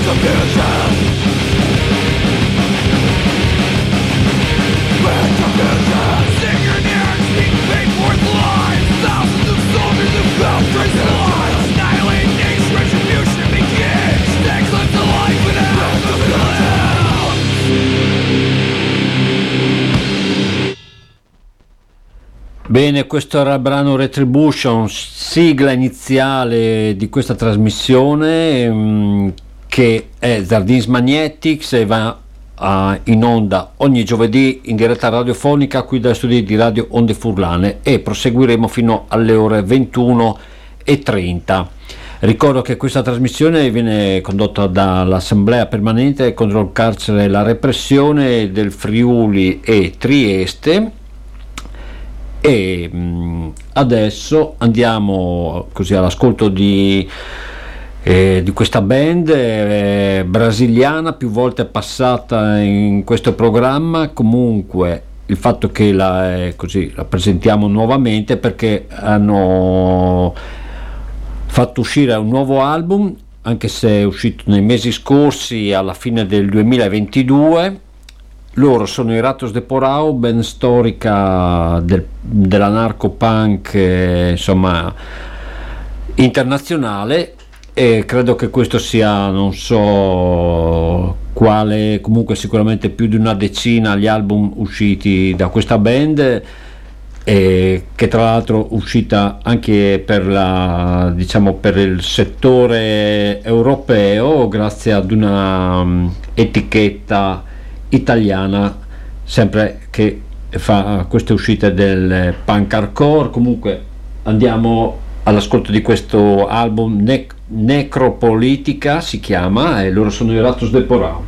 Bene, questo era il brano Retribution, sigla iniziale di questa trasmissione che è Zardins Magnetics e va in onda ogni giovedì in diretta radiofonica qui dai studi di Radio Onde Furlane e proseguiremo fino alle ore 21:30. Ricordo che questa trasmissione viene condotta dall'Assemblea Permanente contro il carcere e la repressione del Friuli e Trieste. E adesso andiamo così all'ascolto di questa band brasiliana più volte passata in questo programma. Comunque il fatto che la presentiamo nuovamente perché hanno fatto uscire un nuovo album, anche se è uscito nei mesi scorsi alla fine del 2022. Loro sono i Ratos de Porão, band storica dell'anarco-punk insomma internazionale, e credo che questo sia, non so quale, comunque sicuramente più di una decina gli album usciti da questa band, che tra l'altro uscita anche per per il settore europeo grazie ad una etichetta italiana sempre che fa queste uscite del punk hardcore. Comunque andiamo all'ascolto di questo album, Necropolitica si chiama, e loro sono i Ratos de Porão.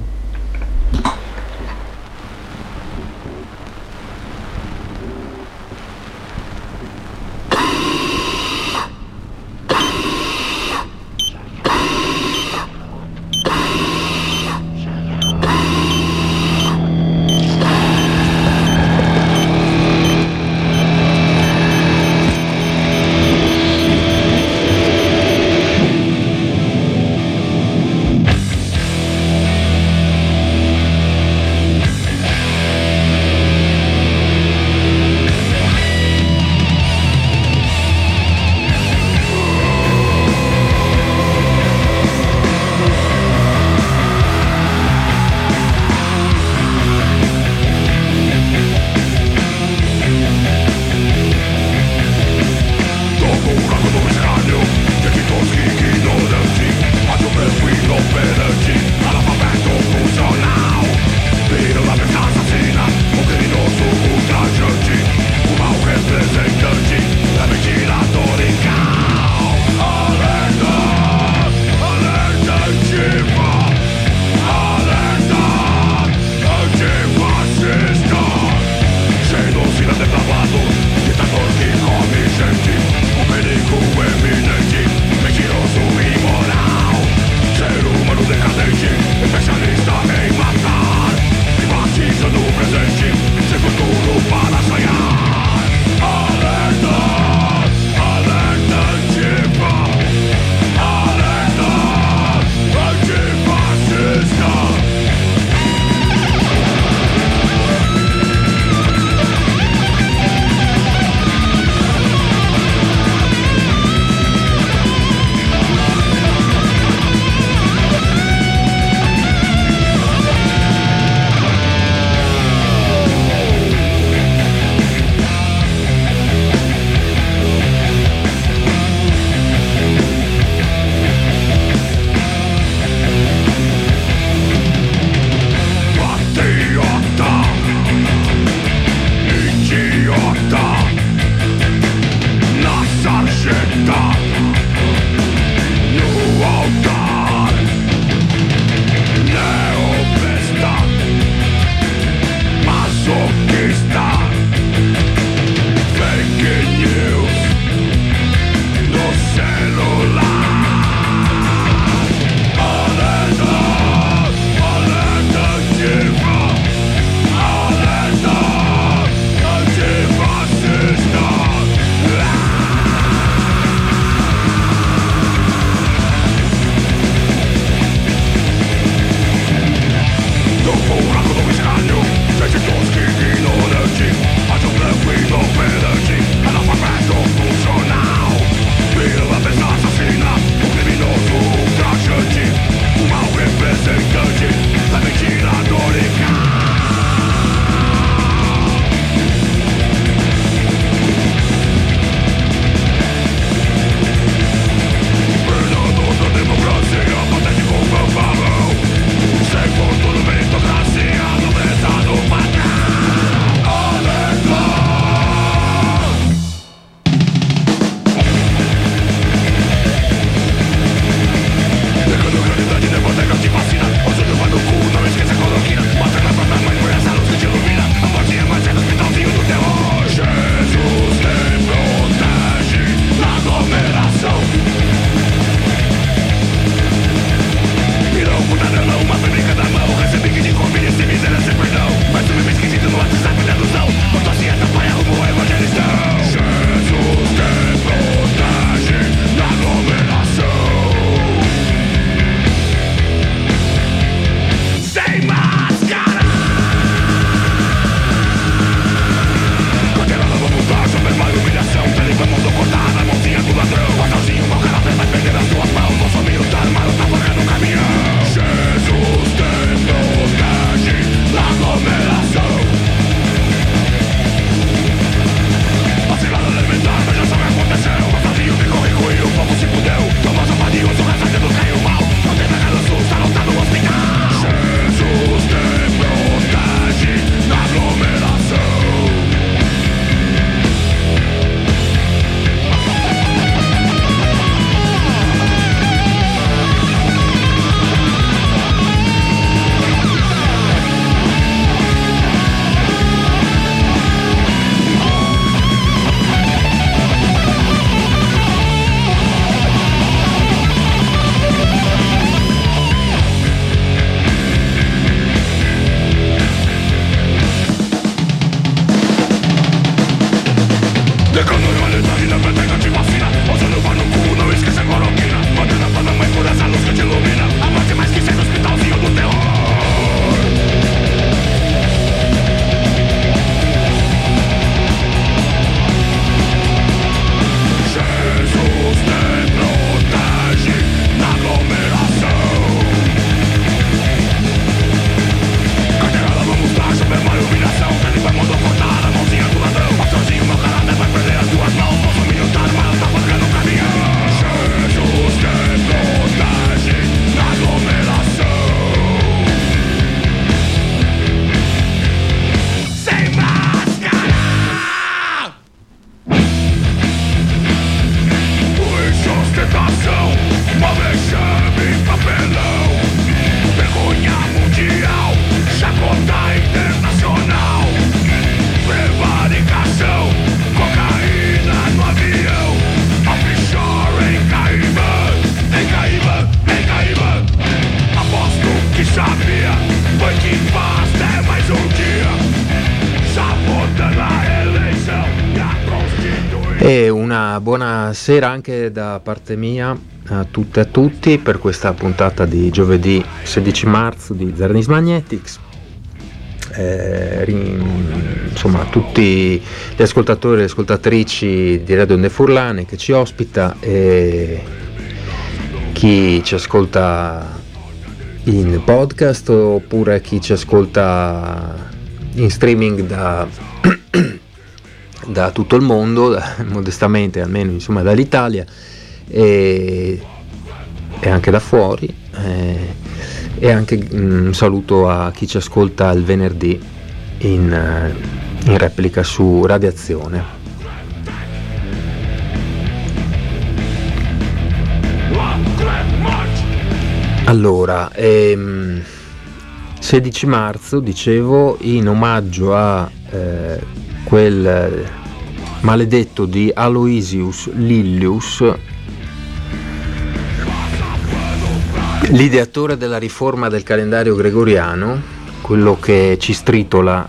Buona sera anche da parte mia a tutte e a tutti per questa puntata di giovedì 16 marzo di Zardins Magnetics. Insomma, tutti gli ascoltatori e le ascoltatrici di Radio Onde Furlane che ci ospita e chi ci ascolta in podcast oppure chi ci ascolta in streaming da tutto il mondo, modestamente almeno, insomma, dall'Italia e anche da fuori, e anche un saluto a chi ci ascolta il venerdì in replica su Radiazione. Allora, 16 marzo, dicevo, in omaggio a quel maledetto di Aloysius Lilius, l'ideatore della riforma del calendario gregoriano, quello che ci stritola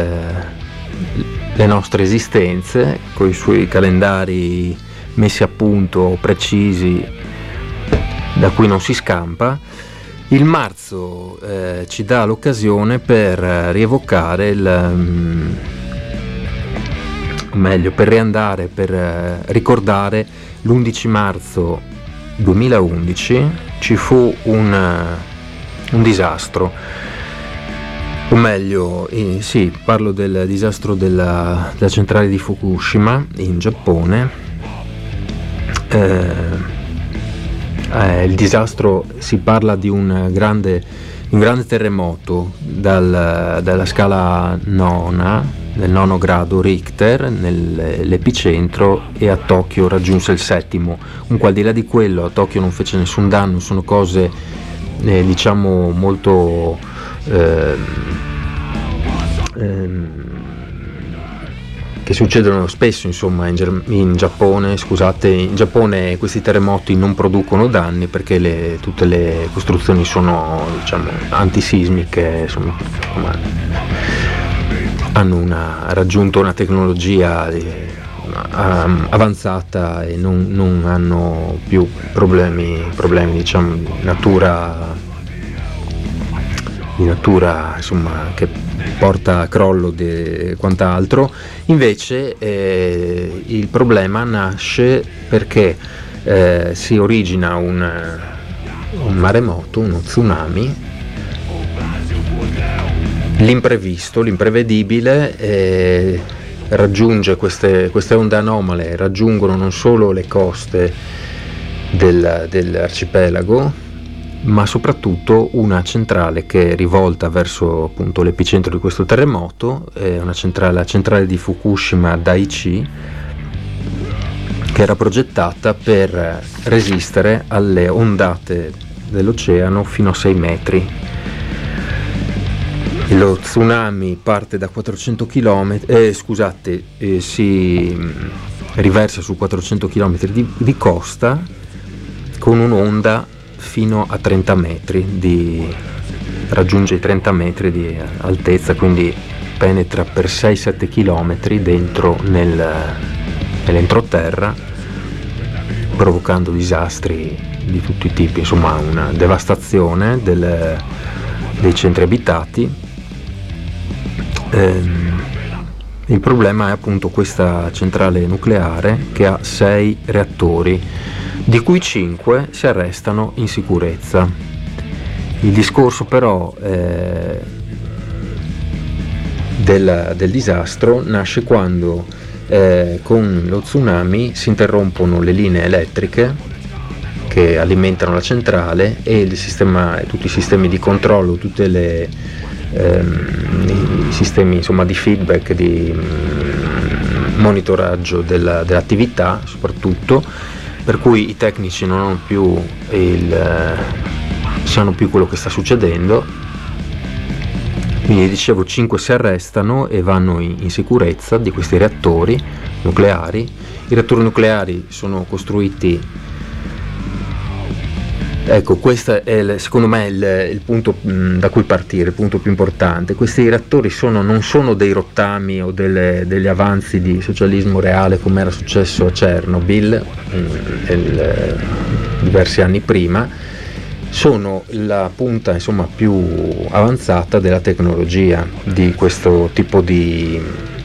le nostre esistenze con i suoi calendari messi a punto, precisi, da cui non si scampa. Il marzo ci dà l'occasione per rievocare per ricordare l'11 marzo 2011 ci fu un disastro, o meglio, sì, parlo del disastro della centrale di Fukushima in Giappone. Il disastro, si parla di un grande terremoto dalla scala nona, del 9 grado Richter nell'epicentro, e a Tokyo raggiunse il 7. Comunque, al di là di quello, a Tokyo non fece nessun danno. Sono cose diciamo molto che succedono spesso, insomma, in Giappone. Scusate, in Giappone questi terremoti non producono danni perché tutte le costruzioni sono, diciamo, antisismiche, insomma, hanno raggiunto una tecnologia avanzata e non hanno più problemi, diciamo, di natura, insomma, che porta a crollo e quant'altro. Invece il problema nasce perché si origina un maremoto, uno tsunami. L'imprevisto, l'imprevedibile raggiunge queste onde anomale, raggiungono non solo le coste dell'arcipelago, ma soprattutto una centrale che è rivolta verso, appunto, l'epicentro di questo terremoto, la centrale di Fukushima Daiichi, che era progettata per resistere alle ondate dell'oceano fino a 6 metri. Lo tsunami parte da 400 km, si riversa su 400 km di costa, con un'onda fino a 30 metri, raggiunge i 30 metri di altezza, quindi penetra per 6-7 km dentro nell'entroterra, provocando disastri di tutti i tipi, insomma una devastazione dei centri abitati. Il problema è appunto questa centrale nucleare che ha 6 reattori, di cui 5 si arrestano in sicurezza. Il discorso però del disastro nasce quando con lo tsunami si interrompono le linee elettriche che alimentano la centrale e tutti i sistemi di controllo, tutte i sistemi, insomma, di feedback, di monitoraggio dell'attività soprattutto, per cui i tecnici non sanno più quello che sta succedendo. Quindi, dicevo, 5 si arrestano e vanno in sicurezza di questi reattori nucleari. I reattori nucleari sono costruiti Ecco, questo è secondo me il punto da cui partire, il punto più importante. Questi reattori non sono dei rottami o degli avanzi di socialismo reale come era successo a Chernobyl diversi anni prima, sono la punta insomma più avanzata della tecnologia di questo tipo di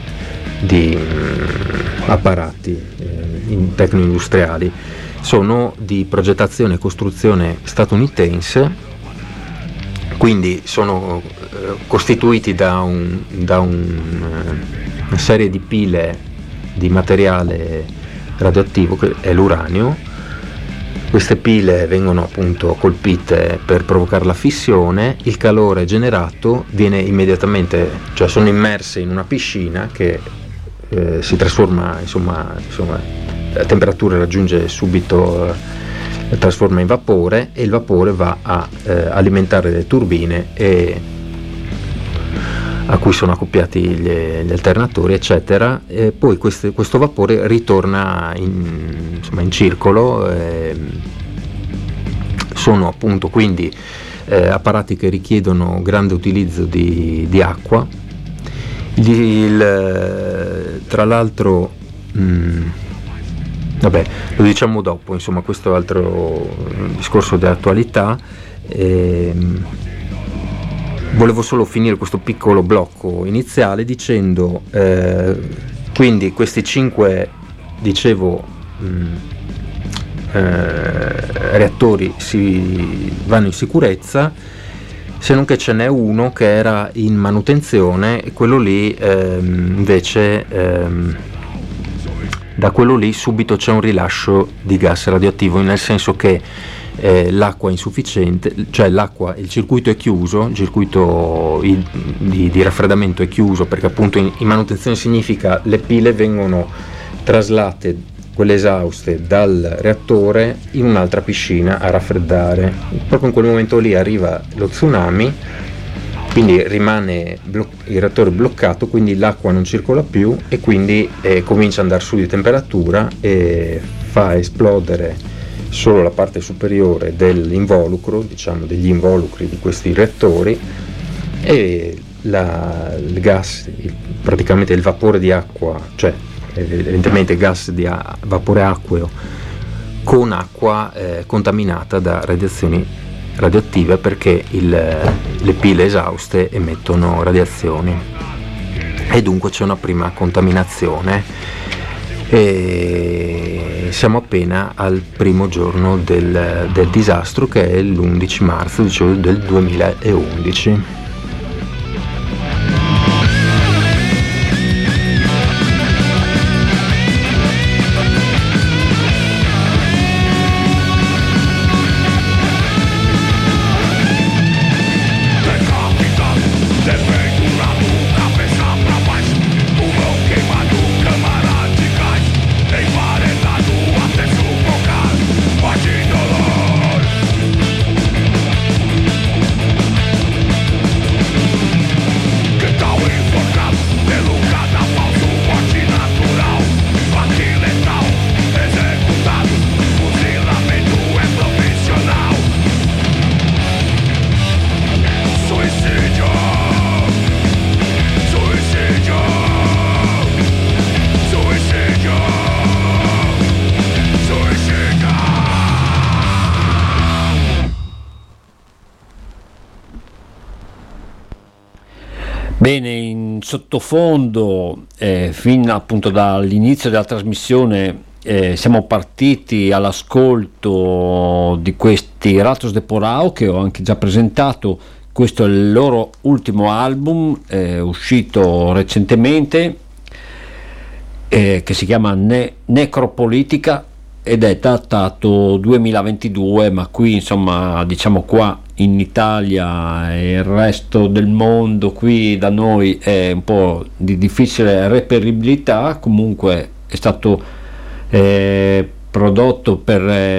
apparati tecno-industriali. Sono di progettazione e costruzione statunitense, quindi sono costituiti da una serie di pile di materiale radioattivo che è l'uranio. Queste pile vengono appunto colpite per provocare la fissione, il calore generato viene immediatamente, cioè sono immerse in una piscina che si trasforma, insomma la temperatura raggiunge subito, trasforma in vapore, e il vapore va a alimentare le turbine a cui sono accoppiati gli alternatori, eccetera, e poi questo vapore ritorna in circolo. Sono appunto quindi apparati che richiedono grande utilizzo di acqua. Tra l'altro vabbè, lo diciamo dopo, insomma, questo è altro discorso di attualità. Volevo solo finire questo piccolo blocco iniziale dicendo quindi questi 5, dicevo, reattori vanno in sicurezza, se non che ce n'è uno che era in manutenzione, e quello lì invece da quello lì subito c'è un rilascio di gas radioattivo, nel senso che l'acqua è insufficiente, cioè il circuito è chiuso, il circuito di raffreddamento è chiuso, perché appunto in manutenzione significa le pile vengono traslate, quelle esauste, dal reattore in un'altra piscina a raffreddare. Proprio in quel momento lì arriva lo tsunami, quindi rimane il reattore bloccato, quindi l'acqua non circola più e quindi comincia ad andare su di temperatura e fa esplodere solo la parte superiore dell'involucro, diciamo degli involucri di questi reattori, e il gas, praticamente il vapore di acqua, cioè evidentemente gas di vapore acqueo con acqua contaminata da radiazioni radioattive, perché le pile esauste emettono radiazioni, e dunque c'è una prima contaminazione, e siamo appena al primo giorno del disastro, che è l'11 marzo del 2011. Bene, in sottofondo, fin appunto dall'inizio della trasmissione, siamo partiti all'ascolto di questi Ratos de Porão, che ho anche già presentato. Questo è il loro ultimo album, uscito recentemente, che si chiama Necropolitica, ed è datato 2022, ma qui insomma, diciamo qua in Italia e il resto del mondo, qui da noi è un po' di difficile reperibilità. Comunque è stato prodotto per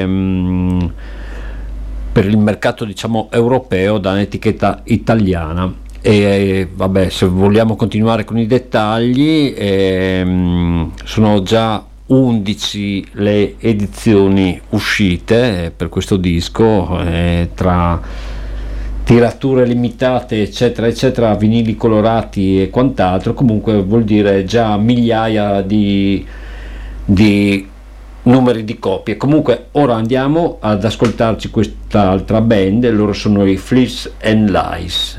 il mercato, diciamo, europeo, da un'etichetta italiana. E vabbè, se vogliamo continuare con i dettagli, sono già 11 le edizioni uscite per questo disco, tra tirature limitate eccetera eccetera, vinili colorati e quant'altro. Comunque vuol dire già migliaia di numeri di copie. Comunque ora andiamo ad ascoltarci quest'altra band, loro sono i Fleece and Lies.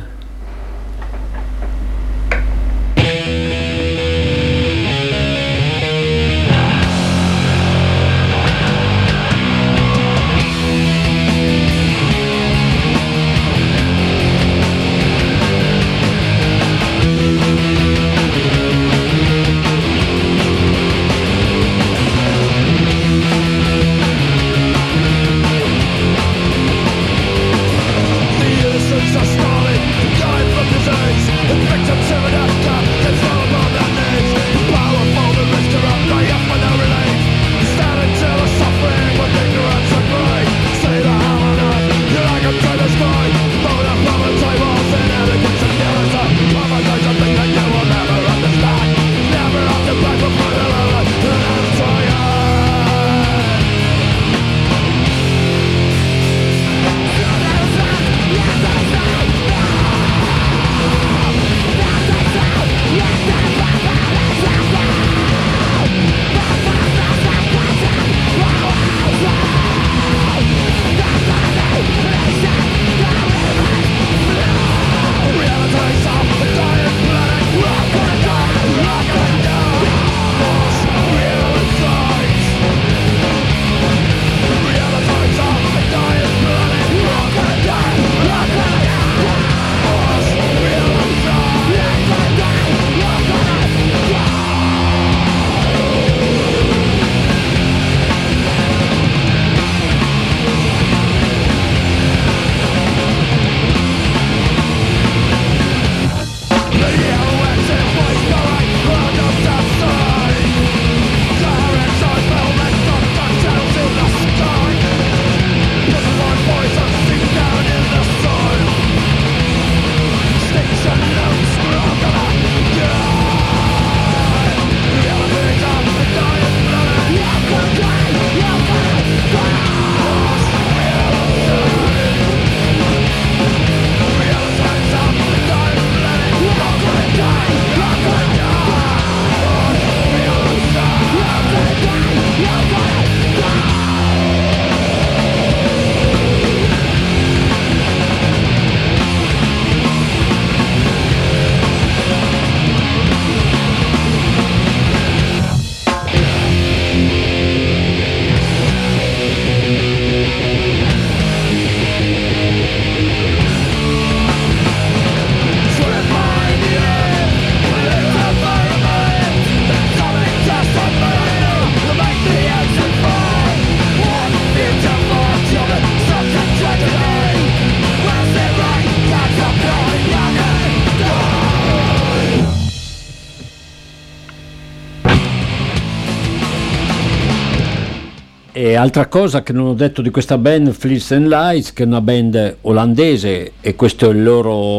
E altra cosa che non ho detto di questa band, Fleece and Lies, che è una band olandese, e questo è il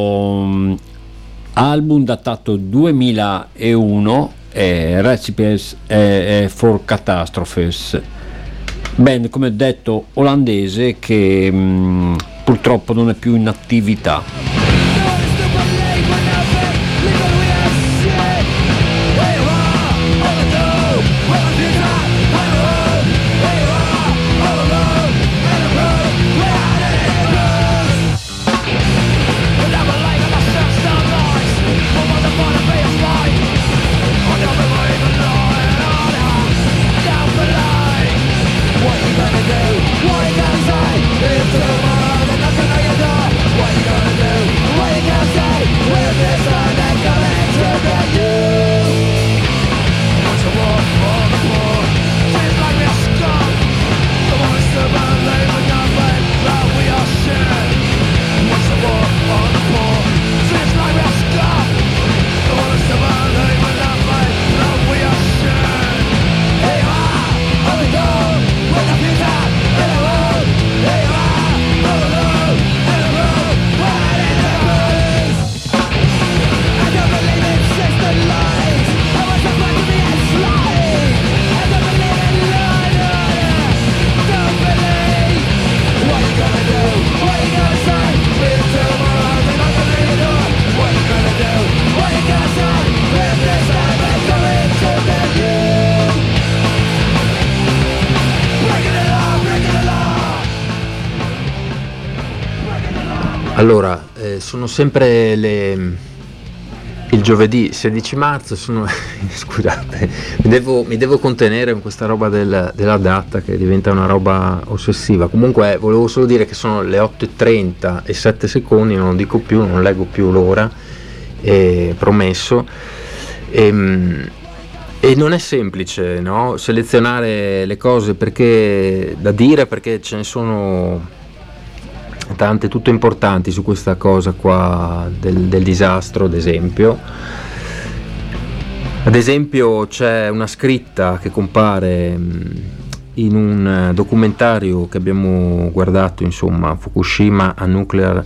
loro album datato 2001, Recipes for Catastrophes, band come ho detto olandese che purtroppo non è più in attività. What you gonna say? It's tomorrow, there's nothing I can do. What you gonna do? Allora, sono sempre il giovedì 16 marzo, scusate, mi devo contenere con questa roba della data che diventa una roba ossessiva. Comunque volevo solo dire che sono le 8:30 e 7 secondi, non lo dico più, non leggo più l'ora, promesso. E non è semplice, no? Selezionare le cose da dire, perché ce ne sono tante, tutte importanti su questa cosa qua del disastro. Ad esempio c'è una scritta che compare in un documentario che abbiamo guardato, insomma, Fukushima a Nuclear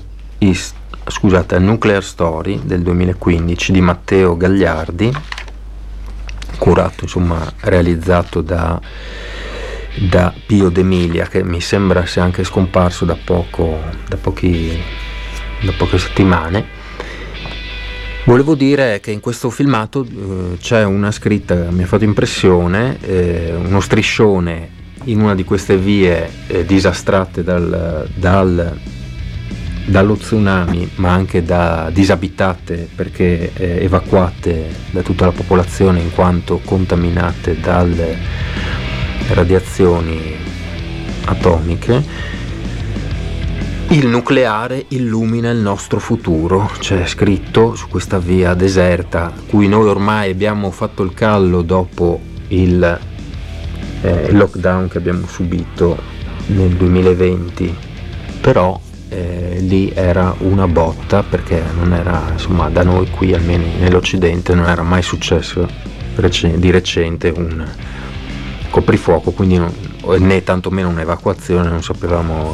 Story del 2015 di Matteo Gagliardi, curato, insomma, realizzato da Pio D'Emilia, che mi sembra sia anche scomparso da poche settimane. Volevo dire che in questo filmato c'è una scritta che mi ha fatto impressione, uno striscione in una di queste vie disastrate dallo tsunami, ma anche disabitate, perché evacuate da tutta la popolazione in quanto contaminate dalle radiazioni atomiche. Il nucleare illumina il nostro futuro, c'è scritto su questa via deserta, cui noi ormai abbiamo fatto il callo dopo il lockdown che abbiamo subito nel 2020, però lì era una botta, perché non era, insomma, da noi qui, almeno nell'Occidente, non era mai successo di recente un coprifuoco, quindi né tantomeno un'evacuazione, non sapevamo,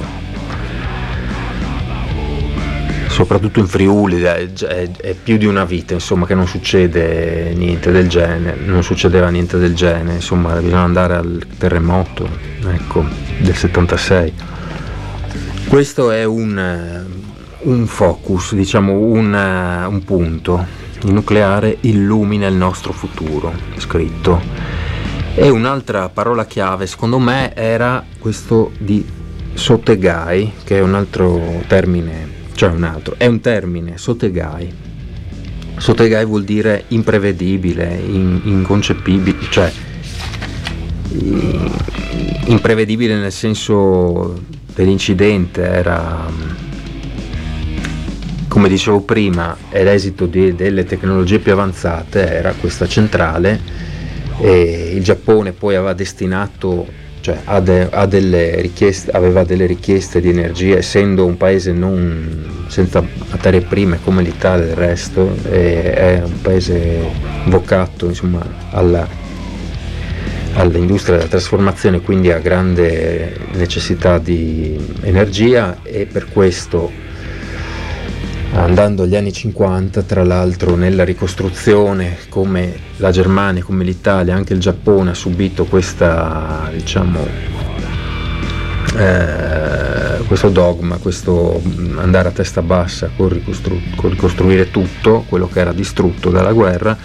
soprattutto in Friuli è più di una vita, insomma, che non succede niente del genere, non succedeva niente del genere, insomma, bisogna andare al terremoto, ecco, del 76. Questo è un focus, diciamo, un punto. Il nucleare illumina il nostro futuro, è scritto. E un'altra parola chiave, secondo me, era questo di Sotegai, che è un altro termine, è un termine, Sotegai. Sotegai vuol dire imprevedibile, inconcepibile, cioè imprevedibile nel senso dell'incidente. Era, come dicevo prima, è l'esito delle tecnologie più avanzate, era questa centrale. E il Giappone poi aveva destinato, cioè aveva delle richieste di energia, essendo un paese senza materie prime come l'Italia del resto, è un paese vocato, insomma, all'industria della trasformazione, quindi ha grande necessità di energia, e per questo, andando agli anni 50, tra l'altro, nella ricostruzione, come la Germania, come l'Italia, anche il Giappone ha subito questa, diciamo, questo dogma, questo andare a testa bassa con ricostruire tutto quello che era distrutto dalla guerra,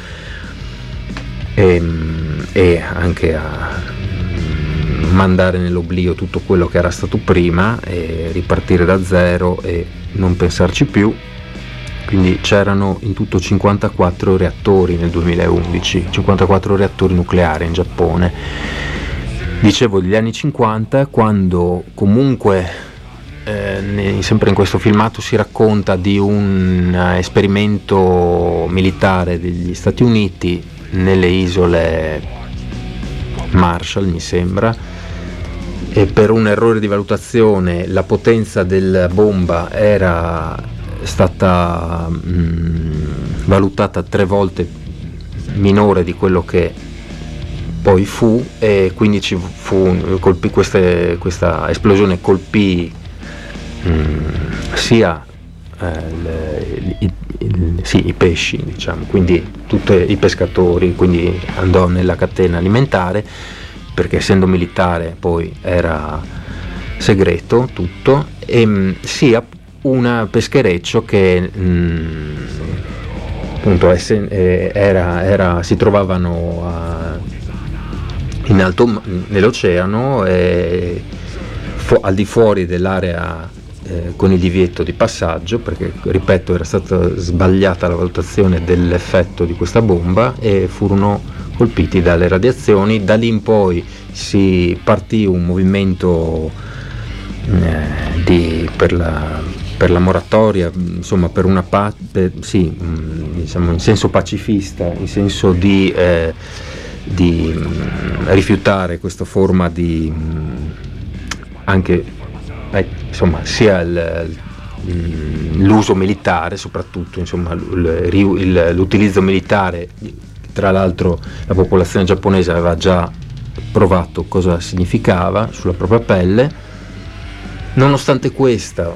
e anche a mandare nell'oblio tutto quello che era stato prima e ripartire da zero e non pensarci più. Quindi c'erano in tutto 54 reattori nel 2011, 54 reattori nucleari in Giappone. Dicevo degli anni 50, quando comunque sempre in questo filmato si racconta di un esperimento militare degli Stati Uniti nelle isole Marshall, mi sembra, e per un errore di valutazione la potenza della bomba era stata valutata 3 volte minore di quello che poi fu, e quindi questa esplosione colpì sia i pesci, diciamo, quindi tutti i pescatori, quindi andò nella catena alimentare, perché essendo militare poi era segreto tutto, e sia un peschereccio che appunto si trovavano in alto nell'oceano, al di fuori dell'area con il divieto di passaggio, perché ripeto era stata sbagliata la valutazione dell'effetto di questa bomba e furono colpiti dalle radiazioni. Da lì in poi si partì un movimento per la moratoria, insomma per una sì, diciamo in senso pacifista, in senso di rifiutare questa forma di anche insomma sia l'uso militare, soprattutto insomma l'utilizzo militare. Tra l'altro la popolazione giapponese aveva già provato cosa significava sulla propria pelle. Nonostante questo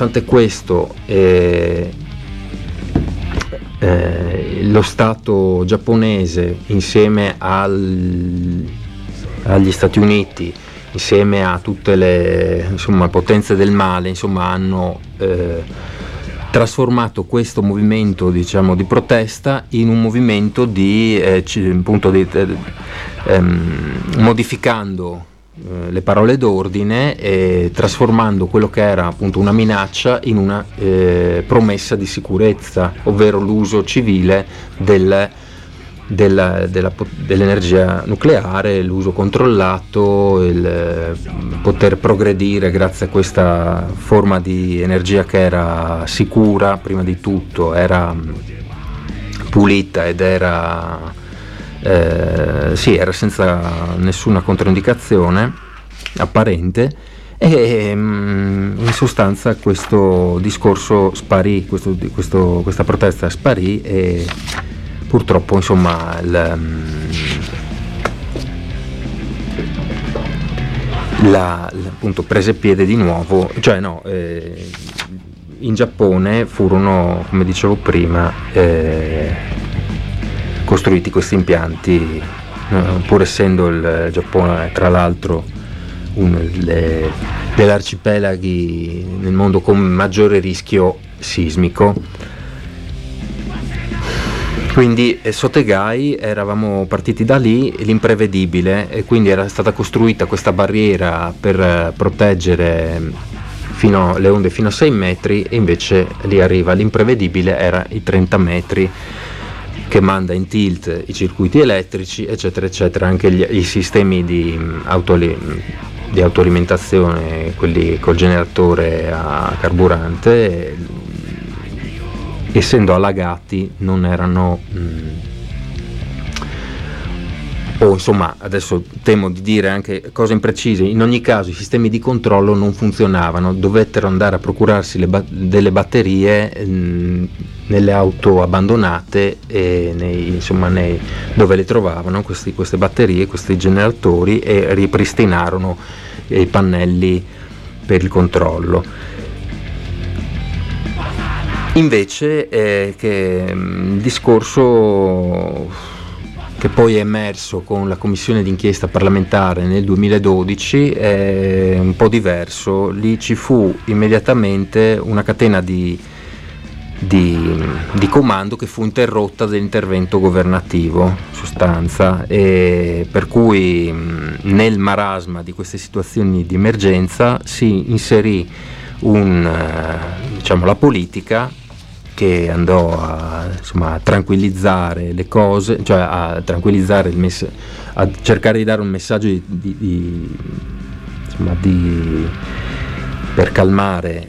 lo Stato giapponese insieme agli Stati Uniti, insieme a tutte le potenze del male, hanno trasformato questo movimento, diciamo, di protesta in un movimento modificando le parole d'ordine e trasformando quello che era appunto una minaccia in una promessa di sicurezza, ovvero l'uso civile dell'energia nucleare, l'uso controllato, il poter progredire grazie a questa forma di energia che era sicura, prima di tutto era pulita ed era senza nessuna controindicazione apparente, e in sostanza questo discorso sparì, questa protesta sparì e purtroppo appunto prese piede di nuovo, in Giappone furono, come dicevo prima, costruiti questi impianti, pur essendo il Giappone tra l'altro uno degli arcipelaghi nel mondo con maggiore rischio sismico. Quindi Sotegai, eravamo partiti da lì, l'imprevedibile, e quindi era stata costruita questa barriera per proteggere le onde fino a 6 metri, e invece lì arriva l'imprevedibile, era i 30 metri, che manda in tilt i circuiti elettrici, eccetera eccetera, anche i sistemi di autoalimentazione, quelli col generatore a carburante, essendo allagati non erano adesso temo di dire anche cose imprecise. In ogni caso i sistemi di controllo non funzionavano, dovettero andare a procurarsi delle batterie nelle auto abbandonate e dove le trovavano queste batterie, questi generatori, e ripristinarono i pannelli per il controllo. Invece il discorso che poi è emerso con la commissione d'inchiesta parlamentare nel 2012 è un po' diverso. Lì ci fu immediatamente una catena di comando che fu interrotta dall'intervento governativo, in sostanza, e per cui nel marasma di queste situazioni di emergenza si inserì la politica, che andò a tranquillizzare le cose, cioè a tranquillizzare a cercare di dare un messaggio per calmare,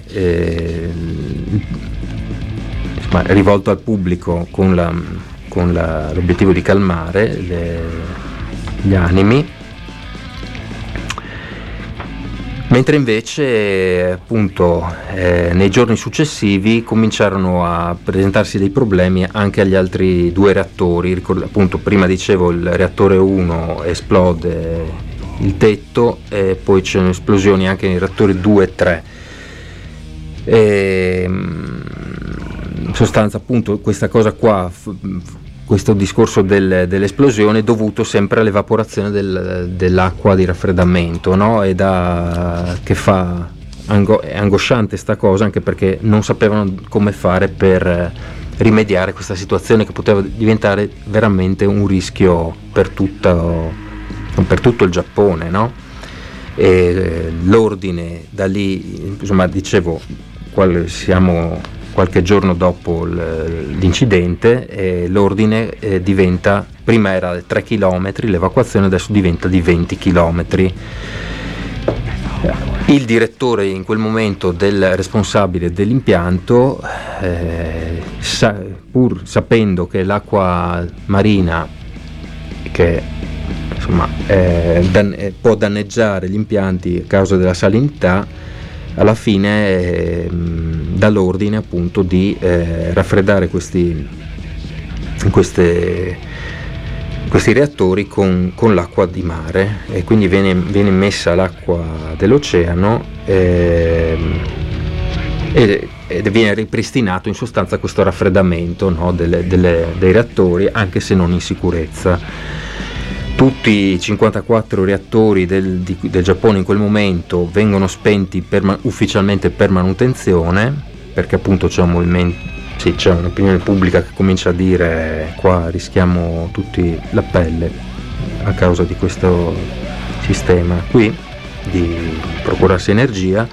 rivolto al pubblico con l'obiettivo di calmare gli animi. Mentre invece appunto nei giorni successivi cominciarono a presentarsi dei problemi anche agli altri due reattori. Appunto, prima dicevo, il reattore 1 esplode il tetto, e poi c'erano esplosioni anche nei reattori 2 e 3. In sostanza, appunto, questa cosa qua, questo discorso dell'esplosione è dovuto sempre all'evaporazione dell'acqua di raffreddamento, no? È angosciante sta cosa, anche perché non sapevano come fare per rimediare questa situazione, che poteva diventare veramente un rischio per tutto il Giappone, no? e l'ordine da lì, insomma, dicevo, siamo qualche giorno dopo l'incidente, e l'ordine diventa, prima era 3 km l'evacuazione, adesso diventa di 20 km. Il direttore in quel momento, del responsabile dell'impianto, pur sapendo che l'acqua marina, che insomma può danneggiare gli impianti a causa della salinità, alla fine dà l'ordine appunto di raffreddare questi reattori con l'acqua di mare, e quindi viene messa l'acqua dell'oceano e viene ripristinato in sostanza questo raffreddamento, no, dei reattori, anche se non in sicurezza. Tutti i 54 reattori del Giappone in quel momento vengono spenti ufficialmente per manutenzione, perché appunto c'è un movimento, c'è un'opinione pubblica che comincia a dire: qua rischiamo tutti la pelle a causa di questo sistema qui di procurarsi energia.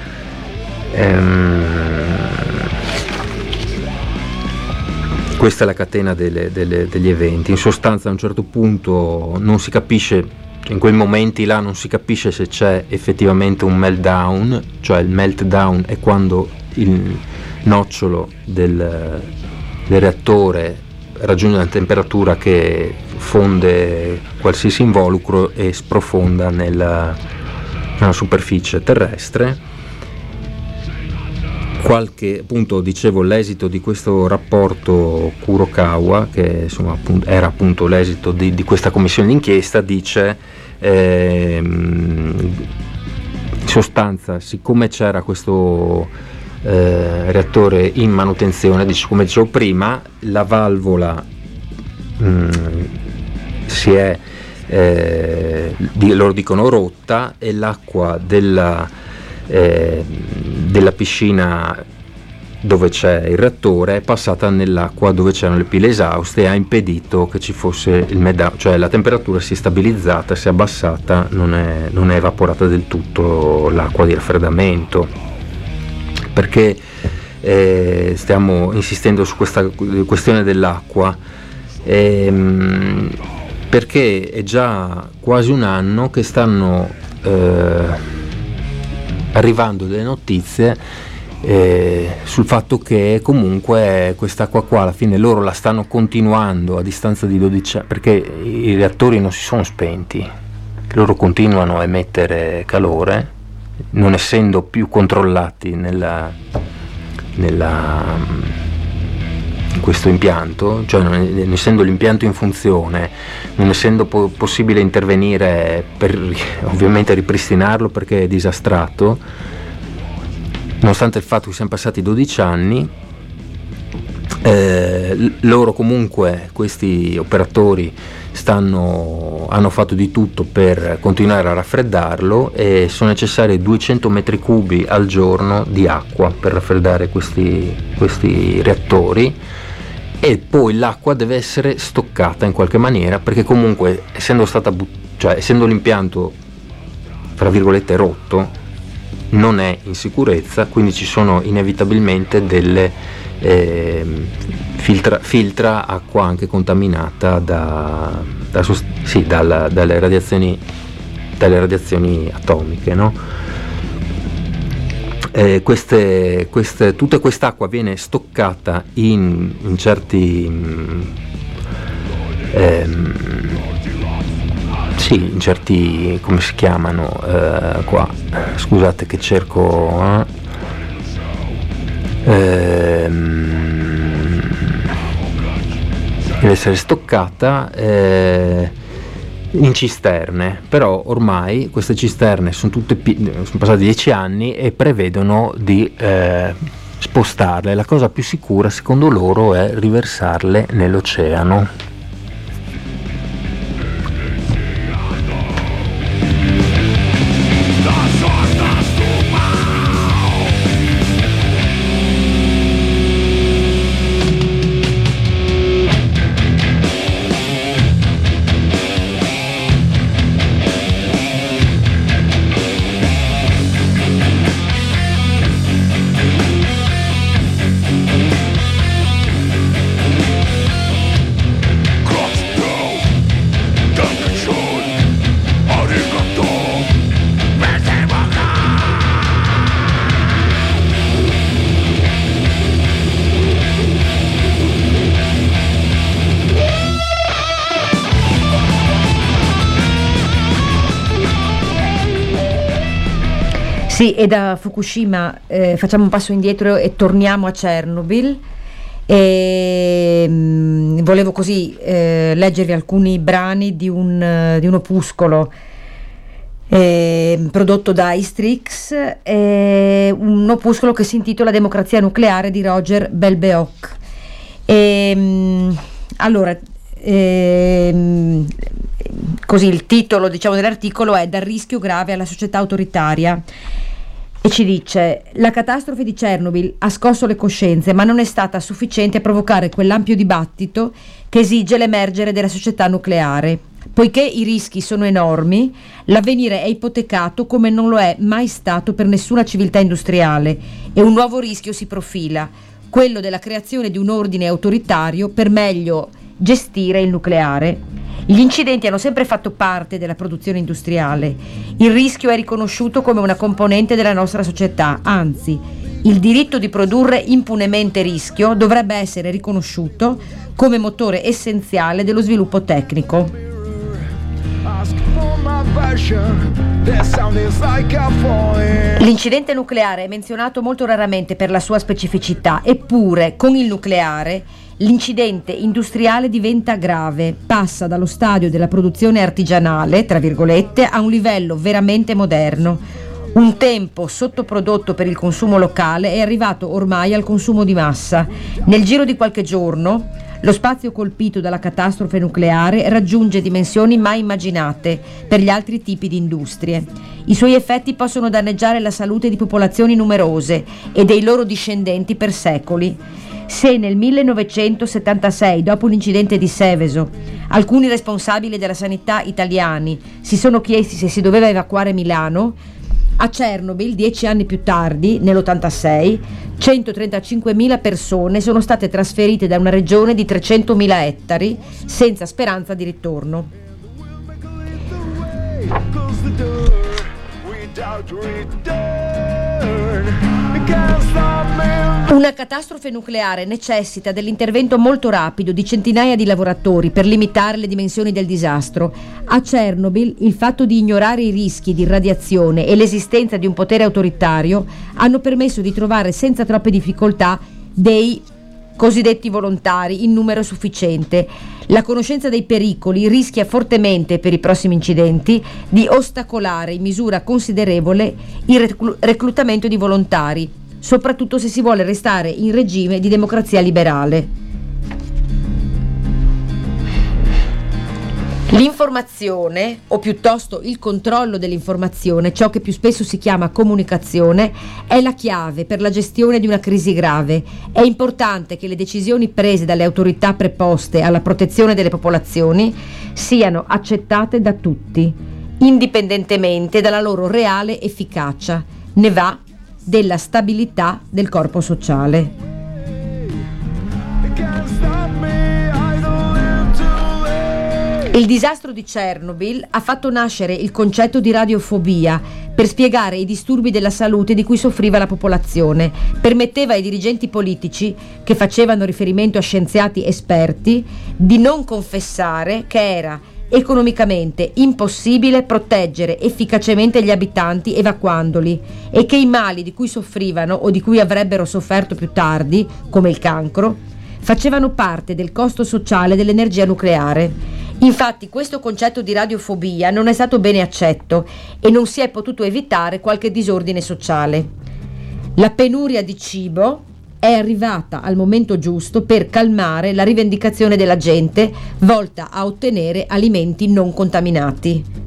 Questa è la catena degli eventi. In sostanza, a un certo punto non si capisce, in quei momenti là non si capisce se c'è effettivamente un meltdown, cioè il meltdown è quando il nocciolo del reattore raggiunge una temperatura che fonde qualsiasi involucro e sprofonda nella superficie terrestre. Appunto, dicevo, l'esito di questo rapporto Kurokawa, che insomma era appunto l'esito di questa commissione d'inchiesta, dice in sostanza, siccome c'era questo reattore in manutenzione, come dicevo prima, la valvola si è loro dicono rotta, e l'acqua della piscina dove c'è il reattore è passata nell'acqua dove c'erano le pile esauste e ha impedito che ci fosse il meltdown, cioè la temperatura si è stabilizzata, si è abbassata, non è evaporata del tutto l'acqua di raffreddamento. Perché stiamo insistendo su questa questione dell'acqua? Perché è già quasi un anno che stanno arrivando delle notizie sul fatto che comunque quest'acqua qua alla fine loro la stanno continuando a distanza di 12 anni, perché i reattori non si sono spenti, loro continuano a emettere calore, non essendo più controllati in questo impianto, cioè non essendo l'impianto in funzione, non essendo possibile intervenire per ovviamente ripristinarlo perché è disastrato, nonostante il fatto che siano passati 12 anni, loro comunque, questi operatori, hanno fatto di tutto per continuare a raffreddarlo, e sono necessari 200 metri cubi al giorno di acqua per raffreddare questi reattori, e poi l'acqua deve essere stoccata in qualche maniera, perché comunque essendo l'impianto fra virgolette rotto, non è in sicurezza, quindi ci sono inevitabilmente delle filtra acqua anche contaminata dalle radiazioni atomiche, no? Tutta quest'acqua viene stoccata in certi come si chiamano qua, scusate che cerco deve essere stoccata in cisterne, però ormai queste cisterne sono passati 10 anni e prevedono di spostarle. La cosa più sicura secondo loro è riversarle nell'oceano. Sì, e da Fukushima facciamo un passo indietro e torniamo a Chernobyl. Volevo così leggervi alcuni brani di un opuscolo prodotto da Istrix, un opuscolo che si intitola Democrazia nucleare di Roger Belbeok. Allora, così il titolo, diciamo, dell'articolo è Dal rischio grave alla società autoritaria, e ci dice: la catastrofe di Chernobyl ha scosso le coscienze, ma non è stata sufficiente a provocare quell'ampio dibattito che esige l'emergere della società nucleare. Poiché i rischi sono enormi, l'avvenire è ipotecato come non lo è mai stato per nessuna civiltà industriale, e un nuovo rischio si profila, quello della creazione di un ordine autoritario per meglio gestire il nucleare. Gli incidenti hanno sempre fatto parte della produzione industriale. Il rischio è riconosciuto come una componente della nostra società, anzi, il diritto di produrre impunemente rischio dovrebbe essere riconosciuto come motore essenziale dello sviluppo tecnico. L'incidente nucleare è menzionato molto raramente per la sua specificità, eppure con il nucleare l'incidente industriale diventa grave, passa dallo stadio della produzione artigianale, tra virgolette, a un livello veramente moderno. Un tempo sottoprodotto per il consumo locale è arrivato ormai al consumo di massa. Nel giro di qualche giorno lo spazio colpito dalla catastrofe nucleare raggiunge dimensioni mai immaginate per gli altri tipi di industrie. I suoi effetti possono danneggiare la salute di popolazioni numerose e dei loro discendenti per secoli. Se nel 1976, dopo l'incidente di Seveso, alcuni responsabili della sanità italiani si sono chiesti se si doveva evacuare Milano, a Chernobyl, 10 anni più tardi, nell'86, 135.000 persone sono state trasferite da una regione di 300.000 ettari senza speranza di ritorno. Una catastrofe nucleare necessita dell'intervento molto rapido di centinaia di lavoratori per limitare le dimensioni del disastro. A Chernobyl il fatto di ignorare i rischi di radiazione e l'esistenza di un potere autoritario hanno permesso di trovare senza troppe difficoltà dei cosiddetti volontari in numero sufficiente. La conoscenza dei pericoli rischia fortemente per i prossimi incidenti di ostacolare in misura considerevole il reclutamento di volontari, soprattutto se si vuole restare in regime di democrazia liberale. L'informazione, o piuttosto il controllo dell'informazione, ciò che più spesso si chiama comunicazione, è la chiave per la gestione di una crisi grave. È importante che le decisioni prese dalle autorità preposte alla protezione delle popolazioni siano accettate da tutti, indipendentemente dalla loro reale efficacia. Ne va della stabilità del corpo sociale. Il disastro di Chernobyl ha fatto nascere il concetto di radiofobia per spiegare i disturbi della salute di cui soffriva la popolazione. Permetteva ai dirigenti politici, che facevano riferimento a scienziati esperti, di non confessare che era economicamente impossibile proteggere efficacemente gli abitanti evacuandoli e che i mali di cui soffrivano o di cui avrebbero sofferto più tardi, come il cancro, facevano parte del costo sociale dell'energia nucleare. Infatti questo concetto di radiofobia non è stato bene accetto e non si è potuto evitare qualche disordine sociale. La penuria di cibo è arrivata al momento giusto per calmare la rivendicazione della gente volta a ottenere alimenti non contaminati.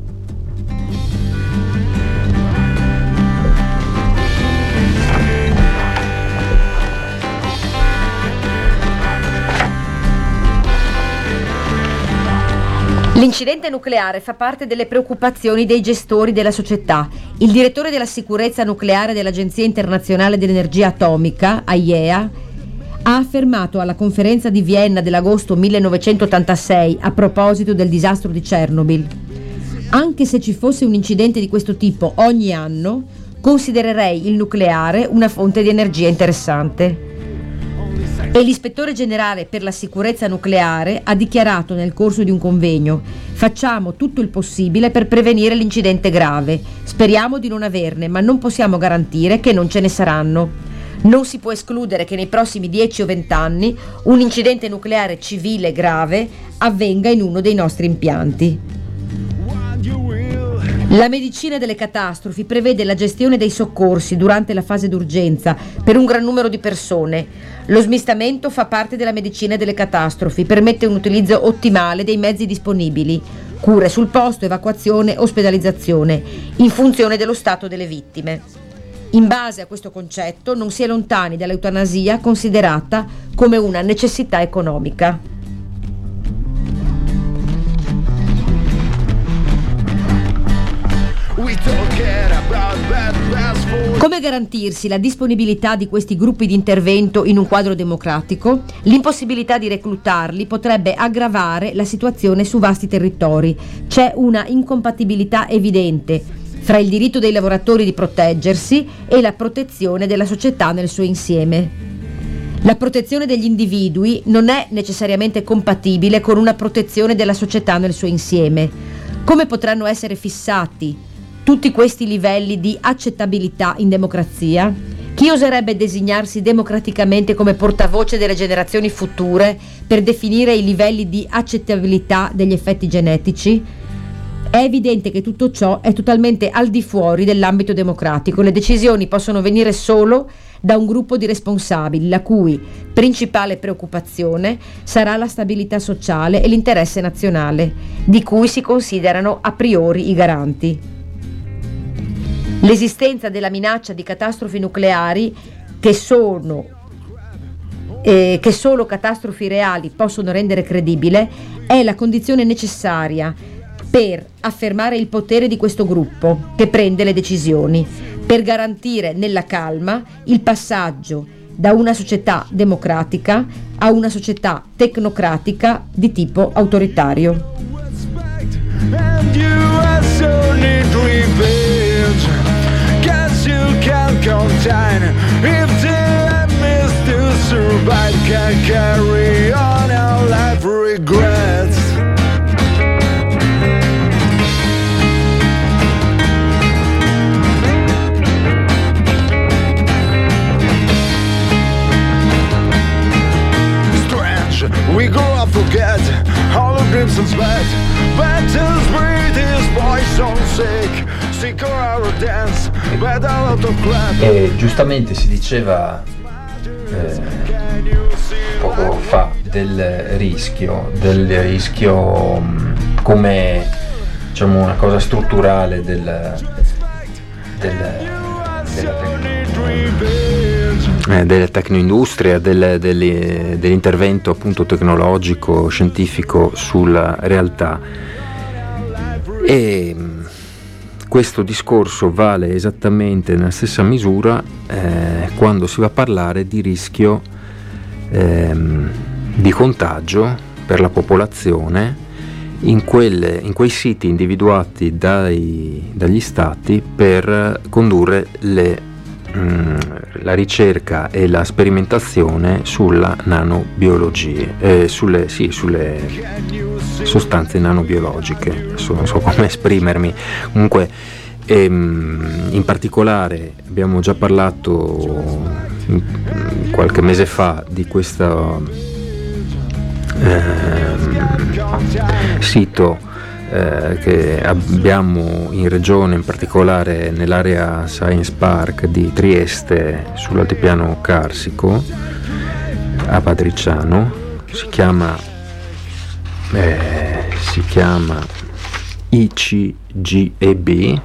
L'incidente nucleare fa parte delle preoccupazioni dei gestori della società. Il direttore della sicurezza nucleare dell'Agenzia Internazionale dell'Energia Atomica, AIEA, ha affermato alla conferenza di Vienna dell'agosto 1986 a proposito del disastro di Chernobyl: anche se ci fosse un incidente di questo tipo ogni anno, considererei il nucleare una fonte di energia interessante. E l'ispettore generale per la sicurezza nucleare ha dichiarato nel corso di un convegno: facciamo tutto il possibile per prevenire l'incidente grave, speriamo di non averne, ma non possiamo garantire che non ce ne saranno. Non si può escludere che nei prossimi 10 o 20 anni un incidente nucleare civile grave avvenga in uno dei nostri impianti. La medicina delle catastrofi prevede la gestione dei soccorsi durante la fase d'urgenza per un gran numero di persone. Lo smistamento fa parte della medicina delle catastrofi, permette un utilizzo ottimale dei mezzi disponibili, cure sul posto, evacuazione, ospedalizzazione, in funzione dello stato delle vittime. In base a questo concetto non si è lontani dall'eutanasia considerata come una necessità economica. Come garantirsi la disponibilità di questi gruppi di intervento in un quadro democratico? L'impossibilità di reclutarli potrebbe aggravare la situazione su vasti territori. C'è una incompatibilità evidente fra il diritto dei lavoratori di proteggersi e la protezione della società nel suo insieme. La protezione degli individui non è necessariamente compatibile con una protezione della società nel suo insieme. Come potranno essere fissati tutti questi livelli di accettabilità in democrazia? Chi oserebbe designarsi democraticamente come portavoce delle generazioni future per definire i livelli di accettabilità degli effetti genetici? È evidente che tutto ciò è totalmente al di fuori dell'ambito democratico. Le decisioni possono venire solo da un gruppo di responsabili, la cui principale preoccupazione sarà la stabilità sociale e l'interesse nazionale, di cui si considerano a priori i garanti. L'esistenza della minaccia di catastrofi nucleari che solo catastrofi reali possono rendere credibile è la condizione necessaria per affermare il potere di questo gruppo che prende le decisioni, per garantire nella calma il passaggio da una società democratica a una società tecnocratica di tipo autoritario. Contain if the aim is to survive, can carry on our life regrets. Strange, we grow up, forget all the dreams and sweat. Battles breathe his voice on sick. E giustamente si diceva poco fa del rischio come, diciamo, una cosa strutturale della tecnoindustria, dell'intervento appunto tecnologico, scientifico sulla realtà. E questo discorso vale esattamente nella stessa misura quando si va a parlare di rischio di contagio per la popolazione in quei siti individuati dagli stati per condurre la ricerca e la sperimentazione sulla nanobiologia, sulle sostanze nanobiologiche. Adesso non so come esprimermi. Comunque, in particolare abbiamo già parlato qualche mese fa di questo sito che abbiamo in regione, in particolare nell'area Science Park di Trieste, sull'altipiano carsico a Padriciano. Si chiama ICGEB,